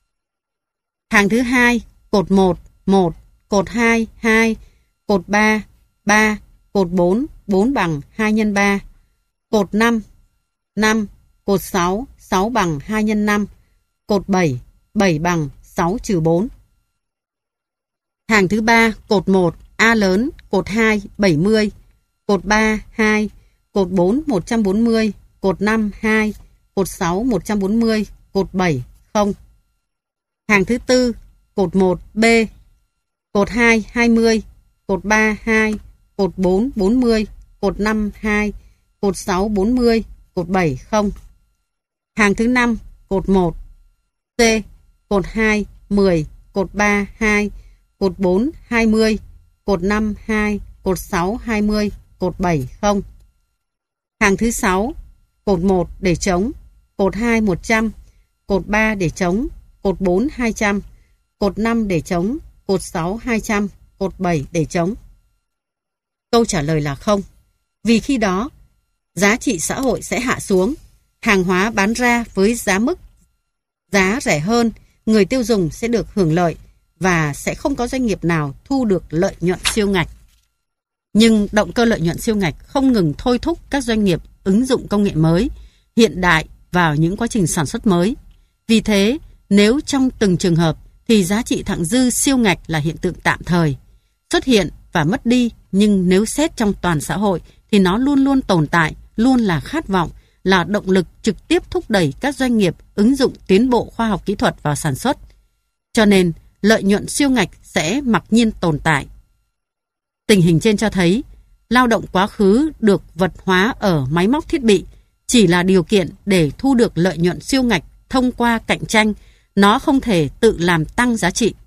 Speaker 1: Hàng thứ hai, cột 1, 1, cột 2, 2, cột 3, 3, cột 4, 4 bằng 2 x 3, cột 5, 5, cột 6, 6 bằng 2 x 5, cột 7, 7 bằng 6 trừ 4. Hàng thứ ba, cột 1, A lớn, cột 2, 70, cột 3, 2, cột 4, 140, cột 5, 2, cột 6, 140, cột 7, 0. Hàng thứ tư, cột 1, B, cột 2, 20, cột 3, 2, cột 4, 40, cột 5, 2, cột 6, 40, cột 7, 0. Hàng thứ 5, cột 1, C, cột 2, 10, cột 3, 2, cột 4, 20, cột 5, 2, cột 6, 20, cột 7, 0. Hàng thứ 6, cột 1 để trống, cột 2, 100, cột 3 để trống, cột 4, 200, cột 5 để trống, cột 6, 200, cột 7 để trống. Câu trả lời là không. Vì khi đó, giá trị xã hội sẽ hạ xuống, hàng hóa bán ra với giá rẻ hơn, người tiêu dùng sẽ được hưởng lợi và sẽ không có doanh nghiệp nào thu được lợi nhuận siêu ngạch. Nhưng động cơ lợi nhuận siêu ngạch không ngừng thôi thúc các doanh nghiệp ứng dụng công nghệ mới, hiện đại vào những quá trình sản xuất mới. Vì thế, nếu trong từng trường hợp thì giá trị thặng dư siêu ngạch là hiện tượng tạm thời, xuất hiện và mất đi, nhưng nếu xét trong toàn xã hội thì nó luôn luôn tồn tại, luôn là khát vọng, là động lực trực tiếp thúc đẩy các doanh nghiệp ứng dụng tiến bộ khoa học kỹ thuật vào sản xuất. Cho nên, lợi nhuận siêu ngạch sẽ mặc nhiên tồn tại. Tình hình trên cho thấy, lao động quá khứ được vật hóa ở máy móc thiết bị chỉ là điều kiện để thu được lợi nhuận siêu ngạch thông qua cạnh tranh, nó không thể tự làm tăng giá trị.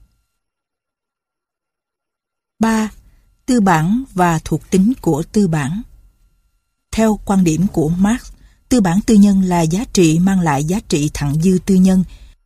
Speaker 2: 3. Tư bản và thuộc tính của tư bản. Theo quan điểm của Marx, tư bản tư nhân là giá trị mang lại giá trị thặng dư tư nhân,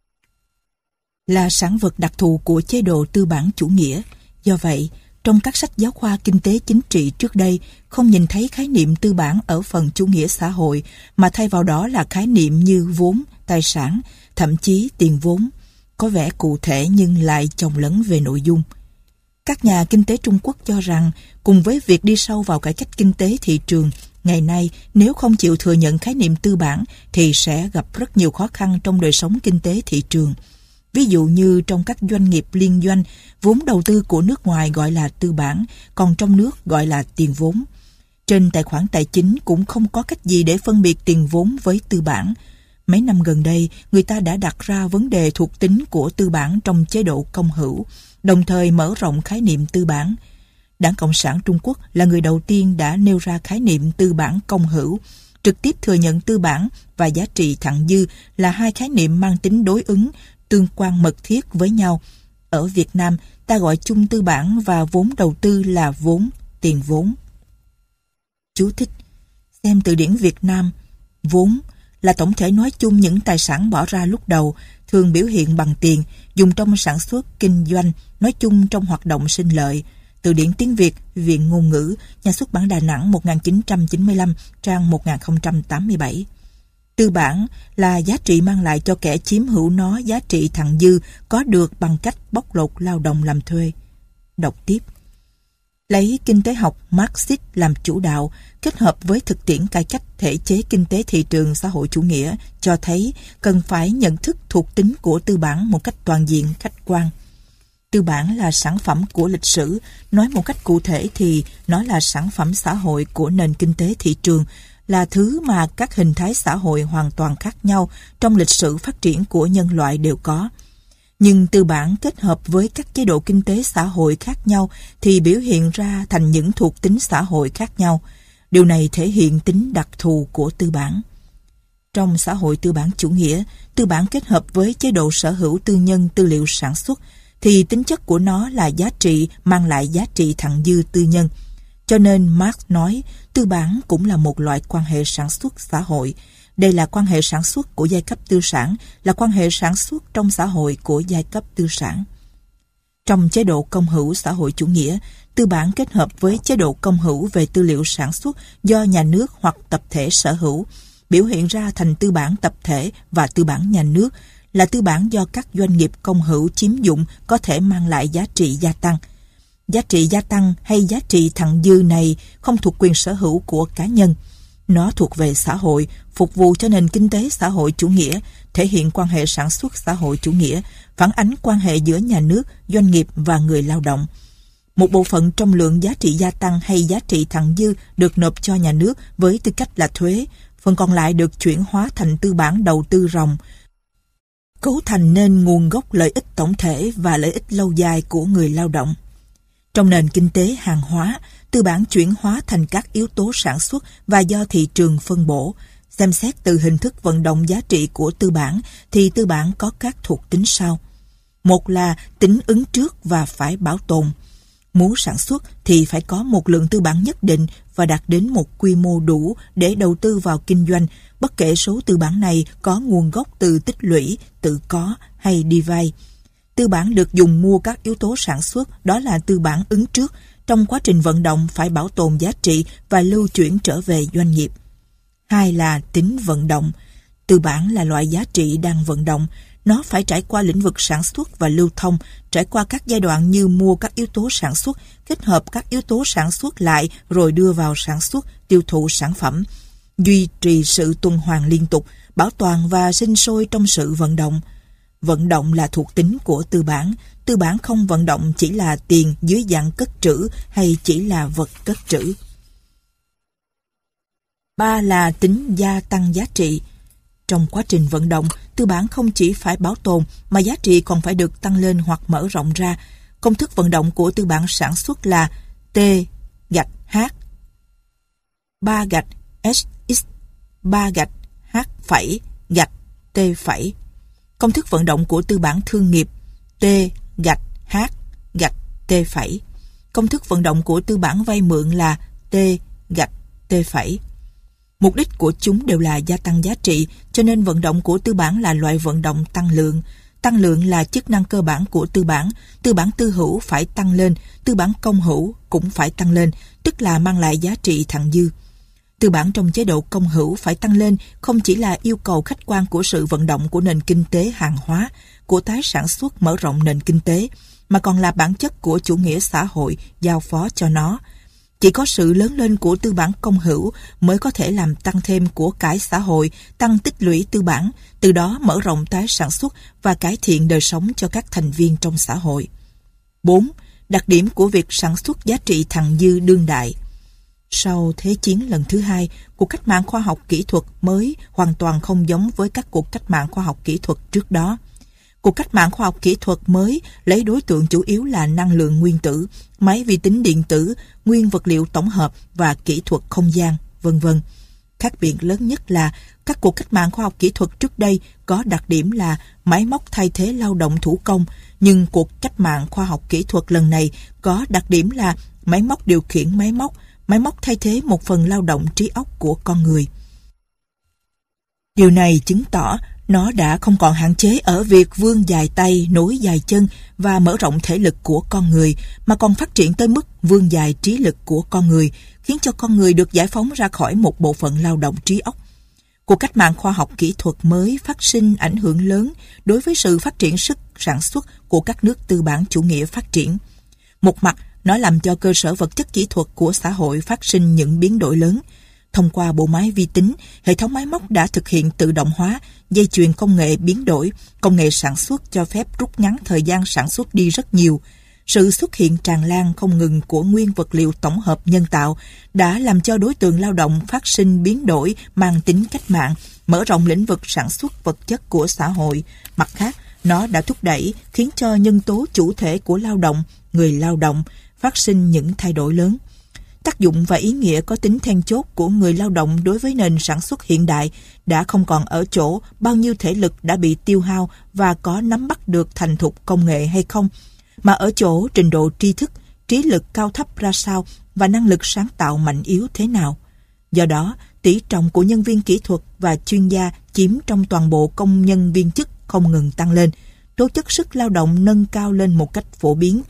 Speaker 2: là sản vật đặc thù của chế độ tư bản chủ nghĩa. Do vậy, trong các sách giáo khoa kinh tế chính trị trước đây không nhìn thấy khái niệm tư bản ở phần chủ nghĩa xã hội, mà thay vào đó là khái niệm như vốn, tài sản, thậm chí tiền vốn, có vẻ cụ thể nhưng lại chồng lấn về nội dung. Các nhà kinh tế Trung Quốc cho rằng, cùng với việc đi sâu vào cải cách kinh tế thị trường, ngày nay nếu không chịu thừa nhận khái niệm tư bản thì sẽ gặp rất nhiều khó khăn trong đời sống kinh tế thị trường. Ví dụ như trong các doanh nghiệp liên doanh, vốn đầu tư của nước ngoài gọi là tư bản, còn trong nước gọi là tiền vốn. Trên tài khoản tài chính cũng không có cách gì để phân biệt tiền vốn với tư bản. Mấy năm gần đây, người ta đã đặt ra vấn đề thuộc tính của tư bản trong chế độ công hữu, đồng thời mở rộng khái niệm tư bản. Đảng Cộng sản Trung Quốc là người đầu tiên đã nêu ra khái niệm tư bản công hữu, trực tiếp thừa nhận tư bản và giá trị thặng dư là hai khái niệm mang tính đối ứng, tương quan mật thiết với nhau. Ở Việt Nam, ta gọi chung tư bản và vốn đầu tư là vốn, tiền vốn. Chú thích: xem từ điển Việt Nam. Vốn là tổng thể nói chung những tài sản bỏ ra lúc đầu, thường biểu hiện bằng tiền, dùng trong sản xuất, kinh doanh, nói chung trong hoạt động sinh lợi. Từ điển tiếng Việt, Viện Ngôn ngữ, Nhà xuất bản Đà Nẵng 1995, trang 1087. Tư bản là giá trị mang lại cho kẻ chiếm hữu nó giá trị thặng dư có được bằng cách bóc lột lao động làm thuê. Đọc tiếp. Lấy kinh tế học Marxist làm chủ đạo, kết hợp với thực tiễn cải cách thể chế kinh tế thị trường xã hội chủ nghĩa, cho thấy cần phải nhận thức thuộc tính của tư bản một cách toàn diện, khách quan. Tư bản là sản phẩm của lịch sử, nói một cách cụ thể thì nó là sản phẩm xã hội của nền kinh tế thị trường, là thứ mà các hình thái xã hội hoàn toàn khác nhau trong lịch sử phát triển của nhân loại đều có. Nhưng tư bản kết hợp với các chế độ kinh tế xã hội khác nhau thì biểu hiện ra thành những thuộc tính xã hội khác nhau. Điều này thể hiện tính đặc thù của tư bản. Trong xã hội tư bản chủ nghĩa, tư bản kết hợp với chế độ sở hữu tư nhân tư liệu sản xuất, thì tính chất của nó là giá trị mang lại giá trị thặng dư tư nhân. Cho nên Marx nói tư bản cũng là một loại quan hệ sản xuất xã hội. Đây là quan hệ sản xuất của giai cấp tư sản, là quan hệ sản xuất trong xã hội của giai cấp tư sản. Trong chế độ công hữu xã hội chủ nghĩa, tư bản kết hợp với chế độ công hữu về tư liệu sản xuất do nhà nước hoặc tập thể sở hữu, biểu hiện ra thành tư bản tập thể và tư bản nhà nước, là tư bản do các doanh nghiệp công hữu chiếm dụng có thể mang lại giá trị gia tăng. Giá trị gia tăng hay giá trị thặng dư này không thuộc quyền sở hữu của cá nhân. Nó thuộc về xã hội, phục vụ cho nền kinh tế xã hội chủ nghĩa, thể hiện quan hệ sản xuất xã hội chủ nghĩa, phản ánh quan hệ giữa nhà nước, doanh nghiệp và người lao động. Một bộ phận trong lượng giá trị gia tăng hay giá trị thặng dư được nộp cho nhà nước với tư cách là thuế, phần còn lại được chuyển hóa thành tư bản đầu tư ròng, cấu thành nên nguồn gốc lợi ích tổng thể và lợi ích lâu dài của người lao động. Trong nền kinh tế hàng hóa, tư bản chuyển hóa thành các yếu tố sản xuất và do thị trường phân bổ. Xem xét từ hình thức vận động giá trị của tư bản thì tư bản có các thuộc tính sau. Một là tính ứng trước và phải bảo tồn. Muốn sản xuất thì phải có một lượng tư bản nhất định và đạt đến một quy mô đủ để đầu tư vào kinh doanh, bất kể số tư bản này có nguồn gốc từ tích lũy, tự có hay đi vay. Tư bản được dùng mua các yếu tố sản xuất, đó là tư bản ứng trước. Trong quá trình vận động phải bảo tồn giá trị và lưu chuyển trở về doanh nghiệp. Hai là tính vận động. Tư bản là loại giá trị đang vận động. Nó phải trải qua lĩnh vực sản xuất và lưu thông, trải qua các giai đoạn như mua các yếu tố sản xuất, kết hợp các yếu tố sản xuất lại rồi đưa vào sản xuất, tiêu thụ sản phẩm, duy trì sự tuần hoàn liên tục, bảo toàn và sinh sôi trong sự vận động. Vận động là thuộc tính của tư bản. Tư bản không vận động chỉ là tiền dưới dạng cất trữ hay chỉ là vật cất trữ. Ba là tính gia tăng giá trị. Trong quá trình vận động, tư bản không chỉ phải bảo tồn mà giá trị còn phải được tăng lên hoặc mở rộng ra. Công thức vận động của tư bản sản xuất là T-H 3-SX 3-H-T'. Công thức vận động của tư bản thương nghiệp T-H-T'. Công thức vận động của tư bản vay mượn là T-T'. Mục đích của chúng đều là gia tăng giá trị, cho nên vận động của tư bản là loại vận động tăng lượng. Tăng lượng là chức năng cơ bản của tư bản. Tư bản tư hữu phải tăng lên, tư bản công hữu cũng phải tăng lên, tức là mang lại giá trị thặng dư. Tư bản trong chế độ công hữu phải tăng lên không chỉ là yêu cầu khách quan của sự vận động của nền kinh tế hàng hóa, của tái sản xuất mở rộng nền kinh tế, mà còn là bản chất của chủ nghĩa xã hội giao phó cho nó. Chỉ có sự lớn lên của tư bản công hữu mới có thể làm tăng thêm của cải xã hội, tăng tích lũy tư bản, từ đó mở rộng tái sản xuất và cải thiện đời sống cho các thành viên trong xã hội. 4. Đặc điểm của việc sản xuất giá trị thặng dư đương đại. Sau Thế chiến lần thứ hai, cuộc cách mạng khoa học kỹ thuật mới hoàn toàn không giống với các cuộc cách mạng khoa học kỹ thuật trước đó. Cuộc cách mạng khoa học kỹ thuật mới lấy đối tượng chủ yếu là năng lượng nguyên tử, máy vi tính điện tử, nguyên vật liệu tổng hợp và kỹ thuật không gian, v.v. Khác biệt lớn nhất là các cuộc cách mạng khoa học kỹ thuật trước đây có đặc điểm là máy móc thay thế lao động thủ công, nhưng cuộc cách mạng khoa học kỹ thuật lần này có đặc điểm là máy móc điều khiển máy móc thay thế một phần lao động trí óc của con người. Điều này chứng tỏ nó đã không còn hạn chế ở việc vươn dài tay, nối dài chân và mở rộng thể lực của con người, mà còn phát triển tới mức vươn dài trí lực của con người, khiến cho con người được giải phóng ra khỏi một bộ phận lao động trí óc. Cuộc cách mạng khoa học kỹ thuật mới phát sinh ảnh hưởng lớn đối với sự phát triển sức sản xuất của các nước tư bản chủ nghĩa phát triển. Một mặt, nó làm cho cơ sở vật chất kỹ thuật của xã hội phát sinh những biến đổi lớn. Thông qua bộ máy vi tính, hệ thống máy móc đã thực hiện tự động hóa, dây chuyền công nghệ biến đổi, công nghệ sản xuất cho phép rút ngắn thời gian sản xuất đi rất nhiều. Sự xuất hiện tràn lan không ngừng của nguyên vật liệu tổng hợp nhân tạo đã làm cho đối tượng lao động phát sinh biến đổi mang tính cách mạng, mở rộng lĩnh vực sản xuất vật chất của xã hội. Mặt khác, nó đã thúc đẩy khiến cho nhân tố chủ thể của lao động, người lao động, phát sinh những thay đổi lớn. Tác dụng và ý nghĩa có tính then chốt của người lao động đối với nền sản xuất hiện đại đã không còn ở chỗ bao nhiêu thể lực đã bị tiêu hao và có nắm bắt được thành thục công nghệ hay không, mà ở chỗ trình độ tri thức, trí lực cao thấp ra sao và năng lực sáng tạo mạnh yếu thế nào. Do đó, tỷ trọng của nhân viên kỹ thuật và chuyên gia chiếm trong toàn bộ công nhân viên chức không ngừng tăng lên, tố chất sức lao động nâng cao lên một cách phổ biến.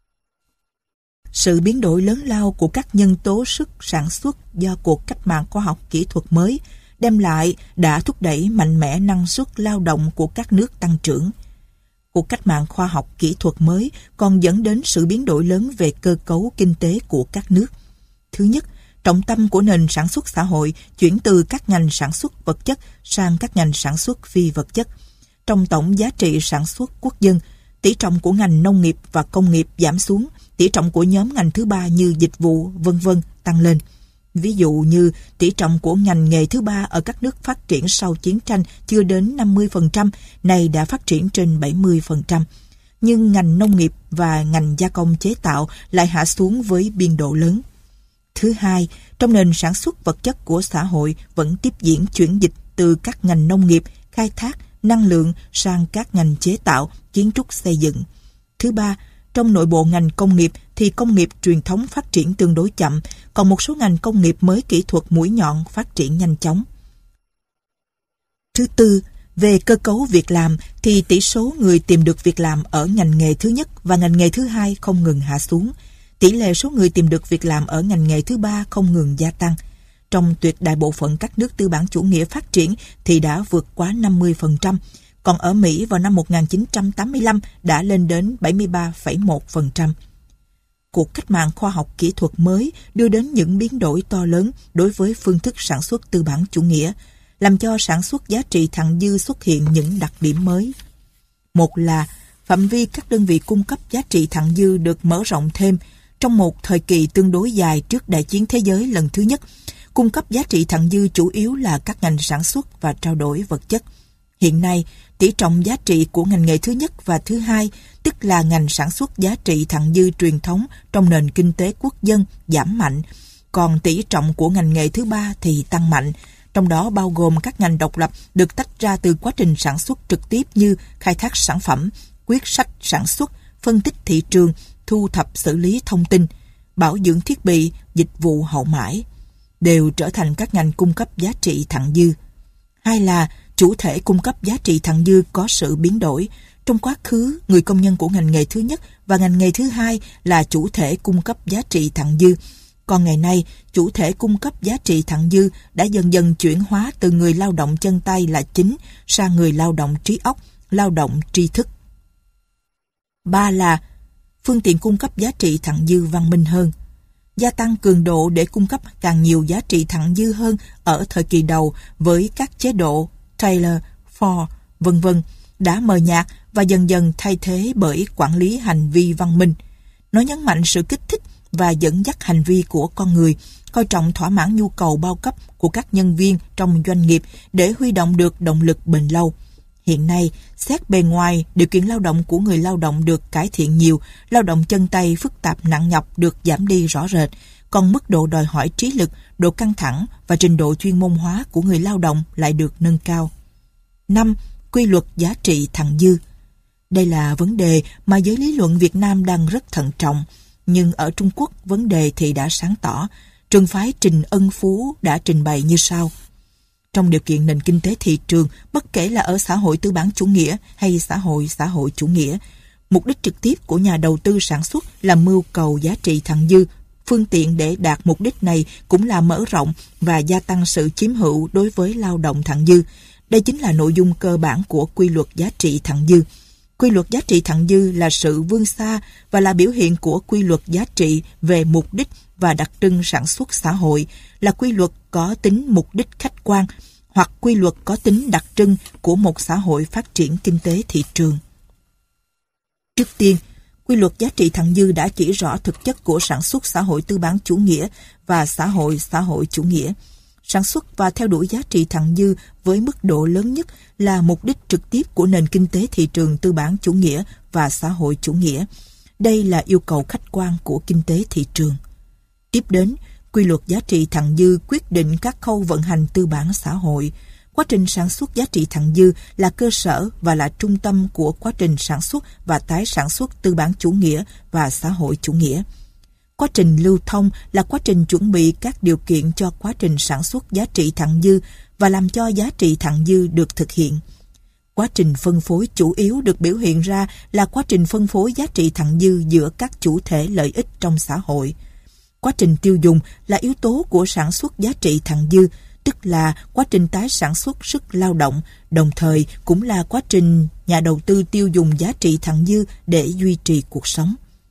Speaker 2: Sự biến đổi lớn lao của các nhân tố sức sản xuất do cuộc cách mạng khoa học kỹ thuật mới đem lại đã thúc đẩy mạnh mẽ năng suất lao động của các nước tăng trưởng. Cuộc cách mạng khoa học kỹ thuật mới còn dẫn đến sự biến đổi lớn về cơ cấu kinh tế của các nước. Thứ nhất, trọng tâm của nền sản xuất xã hội chuyển từ các ngành sản xuất vật chất sang các ngành sản xuất phi vật chất. Trong tổng giá trị sản xuất quốc dân, tỷ trọng của ngành nông nghiệp và công nghiệp giảm xuống, tỷ trọng của nhóm ngành thứ ba như dịch vụ, v.v. tăng lên. Ví dụ như tỷ trọng của ngành nghề thứ ba ở các nước phát triển sau chiến tranh chưa đến 50%, nay đã phát triển trên 70%. Nhưng ngành nông nghiệp và ngành gia công chế tạo lại hạ xuống với biên độ lớn. Thứ hai, trong nền sản xuất vật chất của xã hội vẫn tiếp diễn chuyển dịch từ các ngành nông nghiệp, khai thác, năng lượng sang các ngành chế tạo, kiến trúc xây dựng. Thứ ba, trong nội bộ ngành công nghiệp thì công nghiệp truyền thống phát triển tương đối chậm, còn một số ngành công nghiệp mới kỹ thuật mũi nhọn phát triển nhanh chóng. Thứ tư, về cơ cấu việc làm thì tỷ số người tìm được việc làm ở ngành nghề thứ nhất và ngành nghề thứ hai không ngừng hạ xuống. Tỷ lệ số người tìm được việc làm ở ngành nghề thứ ba không ngừng gia tăng. Trong tuyệt đại bộ phận các nước tư bản chủ nghĩa phát triển thì đã vượt quá 50%, còn ở Mỹ vào năm 1985 đã lên đến 73,1%. Cuộc cách mạng khoa học kỹ thuật mới đưa đến những biến đổi to lớn đối với phương thức sản xuất tư bản chủ nghĩa, làm cho sản xuất giá trị thặng dư xuất hiện những đặc điểm mới. Một là phạm vi các đơn vị cung cấp giá trị thặng dư được mở rộng thêm. Trong một thời kỳ tương đối dài trước Đại chiến thế giới lần thứ nhất, cung cấp giá trị thặng dư chủ yếu là các ngành sản xuất và trao đổi vật chất. Hiện nay, tỷ trọng giá trị của ngành nghề thứ nhất và thứ hai, tức là ngành sản xuất giá trị thặng dư truyền thống trong nền kinh tế quốc dân giảm mạnh, còn tỷ trọng của ngành nghề thứ ba thì tăng mạnh, trong đó bao gồm các ngành độc lập được tách ra từ quá trình sản xuất trực tiếp như khai thác sản phẩm, quyết sách sản xuất, phân tích thị trường, thu thập xử lý thông tin, bảo dưỡng thiết bị, dịch vụ hậu mãi, đều trở thành các ngành cung cấp giá trị thặng dư. Hai là chủ thể cung cấp giá trị thặng dư có sự biến đổi. Trong quá khứ, người công nhân của ngành nghề thứ nhất và ngành nghề thứ hai là chủ thể cung cấp giá trị thặng dư. Còn ngày nay, chủ thể cung cấp giá trị thặng dư đã dần dần chuyển hóa từ người lao động chân tay là chính sang người lao động trí óc, lao động tri thức. Ba là phương tiện cung cấp giá trị thặng dư văn minh hơn. Gia tăng cường độ để cung cấp càng nhiều giá trị thặng dư hơn ở thời kỳ đầu với các chế độ Taylor, Ford, v.v. đã mờ nhạt và dần dần thay thế bởi quản lý hành vi văn minh. Nó nhấn mạnh sự kích thích và dẫn dắt hành vi của con người, coi trọng thỏa mãn nhu cầu bao cấp của các nhân viên trong doanh nghiệp để huy động được động lực bền lâu. Hiện nay, xét bề ngoài, điều kiện lao động của người lao động được cải thiện nhiều, lao động chân tay phức tạp nặng nhọc được giảm đi rõ rệt, còn mức độ đòi hỏi trí lực, độ căng thẳng và trình độ chuyên môn hóa của người lao động lại được nâng cao. 5. Quy luật giá trị thặng dư. Đây là vấn đề mà giới lý luận Việt Nam đang rất thận trọng, nhưng ở Trung Quốc vấn đề thì đã sáng tỏ. Trường phái Trình Ân Phú đã trình bày như sau. Trong điều kiện nền kinh tế thị trường, bất kể là ở xã hội tư bản chủ nghĩa hay xã hội chủ nghĩa, mục đích trực tiếp của nhà đầu tư sản xuất là mưu cầu giá trị thặng dư. Phương tiện để đạt mục đích này cũng là mở rộng và gia tăng sự chiếm hữu đối với lao động thặng dư. Đây chính là nội dung cơ bản của quy luật giá trị thặng dư. Quy luật giá trị thặng dư là sự vươn xa và là biểu hiện của quy luật giá trị về mục đích và đặc trưng sản xuất xã hội, là quy luật có tính mục đích khách quan hoặc quy luật có tính đặc trưng của một xã hội phát triển kinh tế thị trường. Trước tiên, Quy luật giá trị thặng dư đã chỉ rõ thực chất của sản xuất xã hội tư bản chủ nghĩa và xã hội chủ nghĩa. Sản xuất và theo đuổi giá trị thặng dư với mức độ lớn nhất là mục đích trực tiếp của nền kinh tế thị trường tư bản chủ nghĩa và xã hội chủ nghĩa. Đây là yêu cầu khách quan của kinh tế thị trường. Tiếp đến, quy luật giá trị thặng dư quyết định các khâu vận hành tư bản xã hội. Quá trình sản xuất giá trị thặng dư là cơ sở và là trung tâm của quá trình sản xuất và tái sản xuất tư bản chủ nghĩa và xã hội chủ nghĩa. Quá trình lưu thông là quá trình chuẩn bị các điều kiện cho quá trình sản xuất giá trị thặng dư và làm cho giá trị thặng dư được thực hiện. Quá trình phân phối chủ yếu được biểu hiện ra là quá trình phân phối giá trị thặng dư giữa các chủ thể lợi ích trong xã hội. Quá trình tiêu dùng là yếu tố của sản xuất giá trị thặng dư, tức là quá trình tái sản xuất sức lao động, đồng thời cũng là quá trình nhà đầu tư tiêu dùng giá trị thặng dư để duy trì cuộc sống.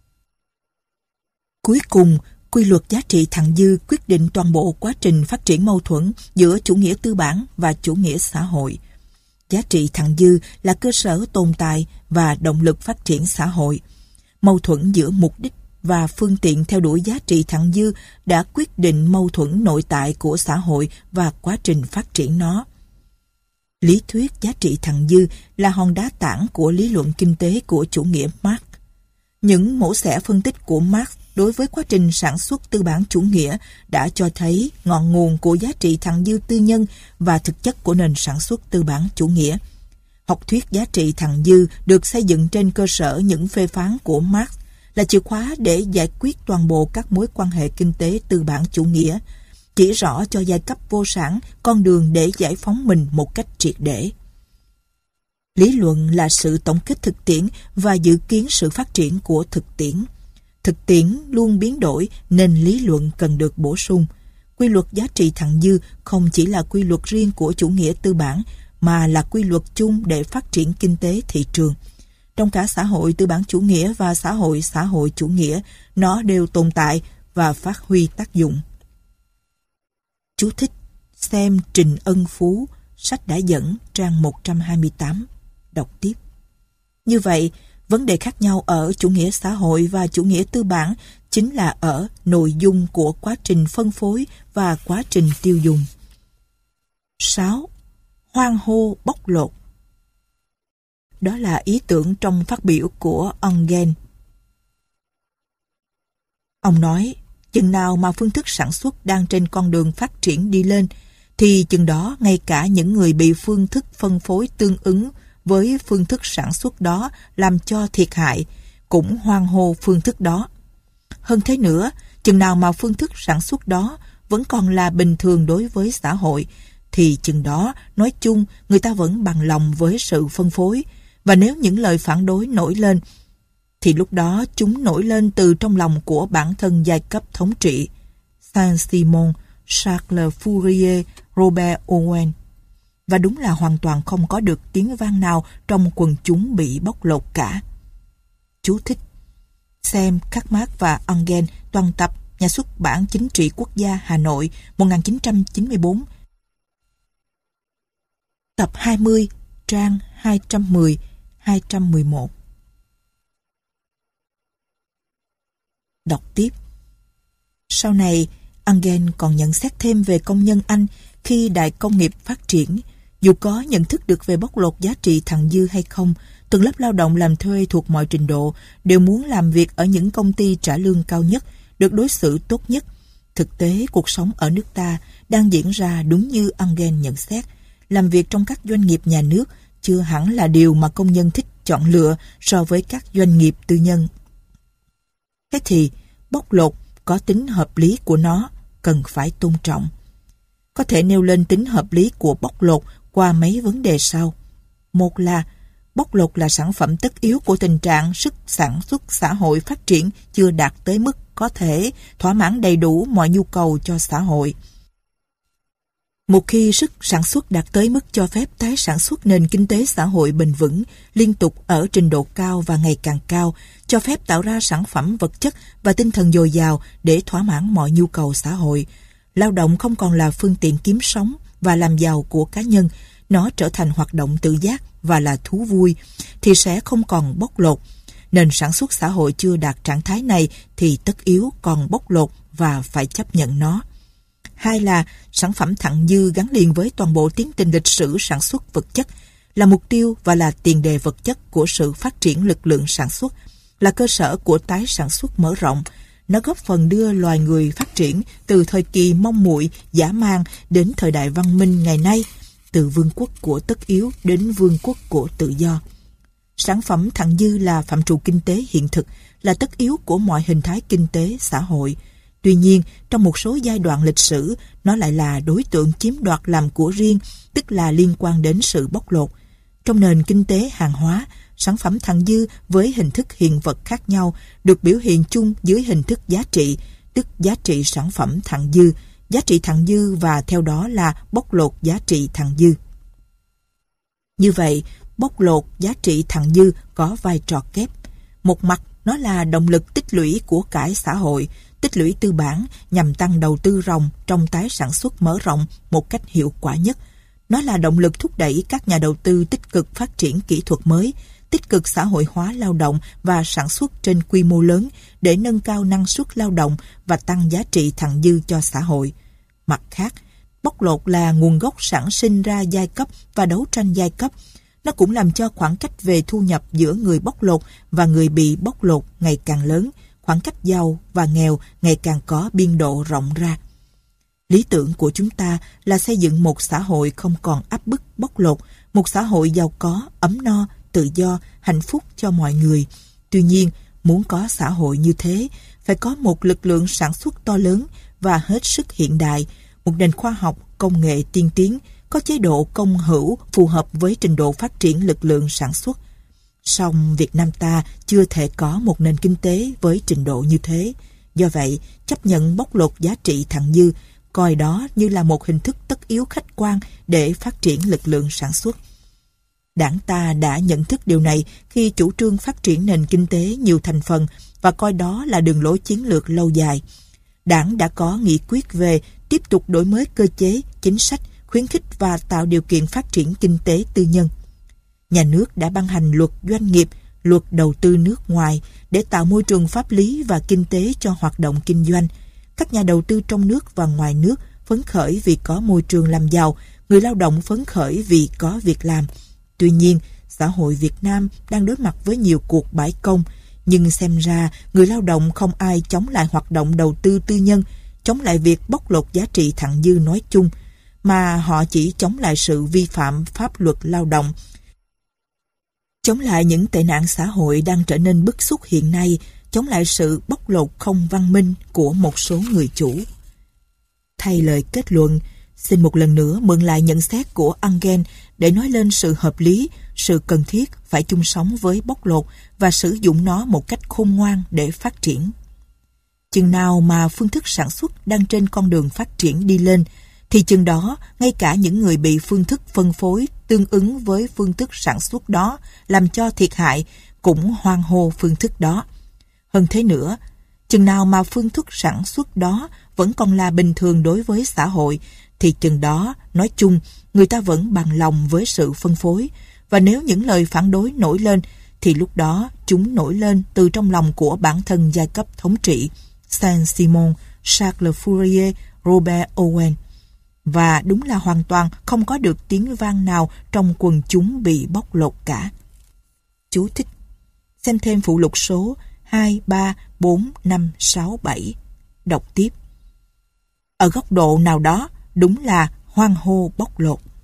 Speaker 2: Cuối cùng, quy luật giá trị thặng dư quyết định toàn bộ quá trình phát triển mâu thuẫn giữa chủ nghĩa tư bản và chủ nghĩa xã hội. Giá trị thặng dư là cơ sở tồn tại và động lực phát triển xã hội. Mâu thuẫn giữa mục đích và phương tiện theo đuổi giá trị thặng dư đã quyết định mâu thuẫn nội tại của xã hội và quá trình phát triển nó. Lý thuyết giá trị thặng dư là hòn đá tảng của lý luận kinh tế của chủ nghĩa Marx. Những mổ xẻ phân tích của Marx đối với quá trình sản xuất tư bản chủ nghĩa đã cho thấy ngọn nguồn của giá trị thặng dư tư nhân và thực chất của nền sản xuất tư bản chủ nghĩa. Học thuyết giá trị thặng dư được xây dựng trên cơ sở những phê phán của Marx là chìa khóa để giải quyết toàn bộ các mối quan hệ kinh tế tư bản chủ nghĩa, chỉ rõ cho giai cấp vô sản con đường để giải phóng mình một cách triệt để. Lý luận là sự tổng kết thực tiễn và dự kiến sự phát triển của thực tiễn. Thực tiễn luôn biến đổi nên lý luận cần được bổ sung. Quy luật giá trị thặng dư không chỉ là quy luật riêng của chủ nghĩa tư bản mà là quy luật chung để phát triển kinh tế thị trường. Trong cả xã hội tư bản chủ nghĩa và xã hội chủ nghĩa, nó đều tồn tại và phát huy tác dụng. Chú thích: xem Trình Ân Phú, sách đã dẫn, trang 128. Đọc tiếp. Như vậy, vấn đề khác nhau ở chủ nghĩa xã hội và chủ nghĩa tư bản chính là ở nội dung của quá trình phân phối và quá trình tiêu dùng. 6. Hoan hô bóc lột. Đó là ý tưởng trong phát biểu của Engels. Ông nói, chừng nào mà phương thức sản xuất đang trên con đường phát triển đi lên, thì chừng đó ngay cả những người bị phương thức phân phối tương ứng với phương thức sản xuất đó làm cho thiệt hại, cũng hoan hô phương thức đó. Hơn thế nữa, chừng nào mà phương thức sản xuất đó vẫn còn là bình thường đối với xã hội, thì chừng đó, nói chung, người ta vẫn bằng lòng với sự phân phối, và nếu những lời phản đối nổi lên, thì lúc đó chúng nổi lên từ trong lòng của bản thân giai cấp thống trị. Saint-Simon, Charles Fourier, Robert Owen. Và đúng là hoàn toàn không có được tiếng vang nào trong quần chúng bị bóc lột cả. Chú thích: xem Karl Marx và Engels, toàn tập, Nhà xuất bản Chính trị Quốc gia Hà Nội, 1994. Tập 20, trang 210-211. Đọc tiếp. Sau này, Engels còn nhận xét thêm về công nhân Anh khi đại công nghiệp phát triển. Dù có nhận thức được về bóc lột giá trị thặng dư hay không, tầng lớp lao động làm thuê thuộc mọi trình độ đều muốn làm việc ở những công ty trả lương cao nhất, được đối xử tốt nhất. Thực tế, cuộc sống ở nước ta đang diễn ra đúng như Engels nhận xét. Làm việc trong các doanh nghiệp nhà nước chưa hẳn là điều mà công nhân thích chọn lựa so với các doanh nghiệp tư nhân. Thế thì, bóc lột có tính hợp lý của nó, cần phải tôn trọng. Có thể nêu lên tính hợp lý của bóc lột qua mấy vấn đề sau. Một là, bóc lột là sản phẩm tất yếu của tình trạng sức sản xuất xã hội phát triển chưa đạt tới mức có thể thỏa mãn đầy đủ mọi nhu cầu cho xã hội. Một khi sức sản xuất đạt tới mức cho phép tái sản xuất nền kinh tế xã hội bền vững, liên tục ở trình độ cao và ngày càng cao, cho phép tạo ra sản phẩm vật chất và tinh thần dồi dào để thỏa mãn mọi nhu cầu xã hội. Lao động không còn là phương tiện kiếm sống và làm giàu của cá nhân, nó trở thành hoạt động tự giác và là thú vui, thì sẽ không còn bóc lột. nền sản xuất xã hội chưa đạt trạng thái này thì tất yếu còn bóc lột và phải chấp nhận nó. Hai là sản phẩm thặng dư gắn liền với toàn bộ tiến trình lịch sử sản xuất vật chất, là mục tiêu và là tiền đề vật chất của sự phát triển lực lượng sản xuất, là cơ sở của tái sản xuất mở rộng. Nó góp phần đưa loài người phát triển từ thời kỳ mong muội, dã man đến thời đại văn minh ngày nay, từ vương quốc của tất yếu đến vương quốc của tự do. Sản phẩm thặng dư là phạm trù kinh tế hiện thực, là tất yếu của mọi hình thái kinh tế xã hội. Tuy nhiên, trong một số giai đoạn lịch sử, nó lại là đối tượng chiếm đoạt làm của riêng, tức là liên quan đến sự bóc lột. Trong nền kinh tế hàng hóa, sản phẩm thặng dư với hình thức hiện vật khác nhau được biểu hiện chung dưới hình thức giá trị, tức giá trị sản phẩm thặng dư, giá trị thặng dư và theo đó là bóc lột giá trị thặng dư. Như vậy, bóc lột giá trị thặng dư có vai trò kép. Một mặt, nó là động lực tích lũy của cải xã hội, tích lũy tư bản nhằm tăng đầu tư ròng trong tái sản xuất mở rộng một cách hiệu quả nhất. Nó là động lực thúc đẩy các nhà đầu tư tích cực phát triển kỹ thuật mới, tích cực xã hội hóa lao động và sản xuất trên quy mô lớn để nâng cao năng suất lao động và tăng giá trị thặng dư cho xã hội. Mặt khác, bóc lột là nguồn gốc sản sinh ra giai cấp và đấu tranh giai cấp. Nó cũng làm cho khoảng cách về thu nhập giữa người bóc lột và người bị bóc lột ngày càng lớn, khoảng cách giàu và nghèo ngày càng có biên độ rộng ra. Lý tưởng của chúng ta là xây dựng một xã hội không còn áp bức bóc lột, một xã hội giàu có, ấm no, tự do, hạnh phúc cho mọi người. Tuy nhiên, muốn có xã hội như thế, phải có một lực lượng sản xuất to lớn và hết sức hiện đại, một nền khoa học, công nghệ tiên tiến, có chế độ công hữu phù hợp với trình độ phát triển lực lượng sản xuất. Song Việt Nam ta chưa thể có một nền kinh tế với trình độ như thế. Do vậy, chấp nhận bóc lột giá trị thặng dư, coi đó như là một hình thức tất yếu khách quan để phát triển lực lượng sản xuất. Đảng ta đã nhận thức điều này khi chủ trương phát triển nền kinh tế nhiều thành phần và coi đó là đường lối chiến lược lâu dài. Đảng đã có nghị quyết về tiếp tục đổi mới cơ chế, chính sách, khuyến khích và tạo điều kiện phát triển kinh tế tư nhân. Nhà nước đã ban hành luật doanh nghiệp, luật đầu tư nước ngoài để tạo môi trường pháp lý và kinh tế cho hoạt động kinh doanh. Các nhà đầu tư trong nước và ngoài nước phấn khởi vì có môi trường làm giàu, người lao động phấn khởi vì có việc làm. Tuy nhiên, xã hội Việt Nam đang đối mặt với nhiều cuộc bãi công, nhưng xem ra người lao động không ai chống lại hoạt động đầu tư tư nhân, chống lại việc bóc lột giá trị thặng dư nói chung, mà họ chỉ chống lại sự vi phạm pháp luật lao động, chống lại những tệ nạn xã hội đang trở nên bức xúc hiện nay, chống lại sự bóc lột không văn minh của một số người chủ. Thay lời kết luận, xin một lần nữa mượn lại nhận xét của Engel để nói lên sự hợp lý, sự cần thiết phải chung sống với bóc lột và sử dụng nó một cách khôn ngoan để phát triển. Chừng nào mà phương thức sản xuất đang trên con đường phát triển đi lên, thì chừng đó ngay cả những người bị phương thức phân phối tương ứng với phương thức sản xuất đó làm cho thiệt hại cũng hoan hô phương thức đó. Hơn thế nữa, chừng nào mà phương thức sản xuất đó vẫn còn là bình thường đối với xã hội, thì chừng đó, nói chung, người ta vẫn bằng lòng với sự phân phối, và nếu những lời phản đối nổi lên, thì lúc đó chúng nổi lên từ trong lòng của bản thân giai cấp thống trị, Saint-Simon, Charles Fourier, Robert Owen. Và đúng là hoàn toàn không có được tiếng vang nào trong quần chúng bị bóc lột cả. Chú thích: xem thêm phụ lục số 2, 3, 4, 5, 6, 7. Đọc tiếp. Ở góc độ nào đó, đúng là hoan hô bóc lột.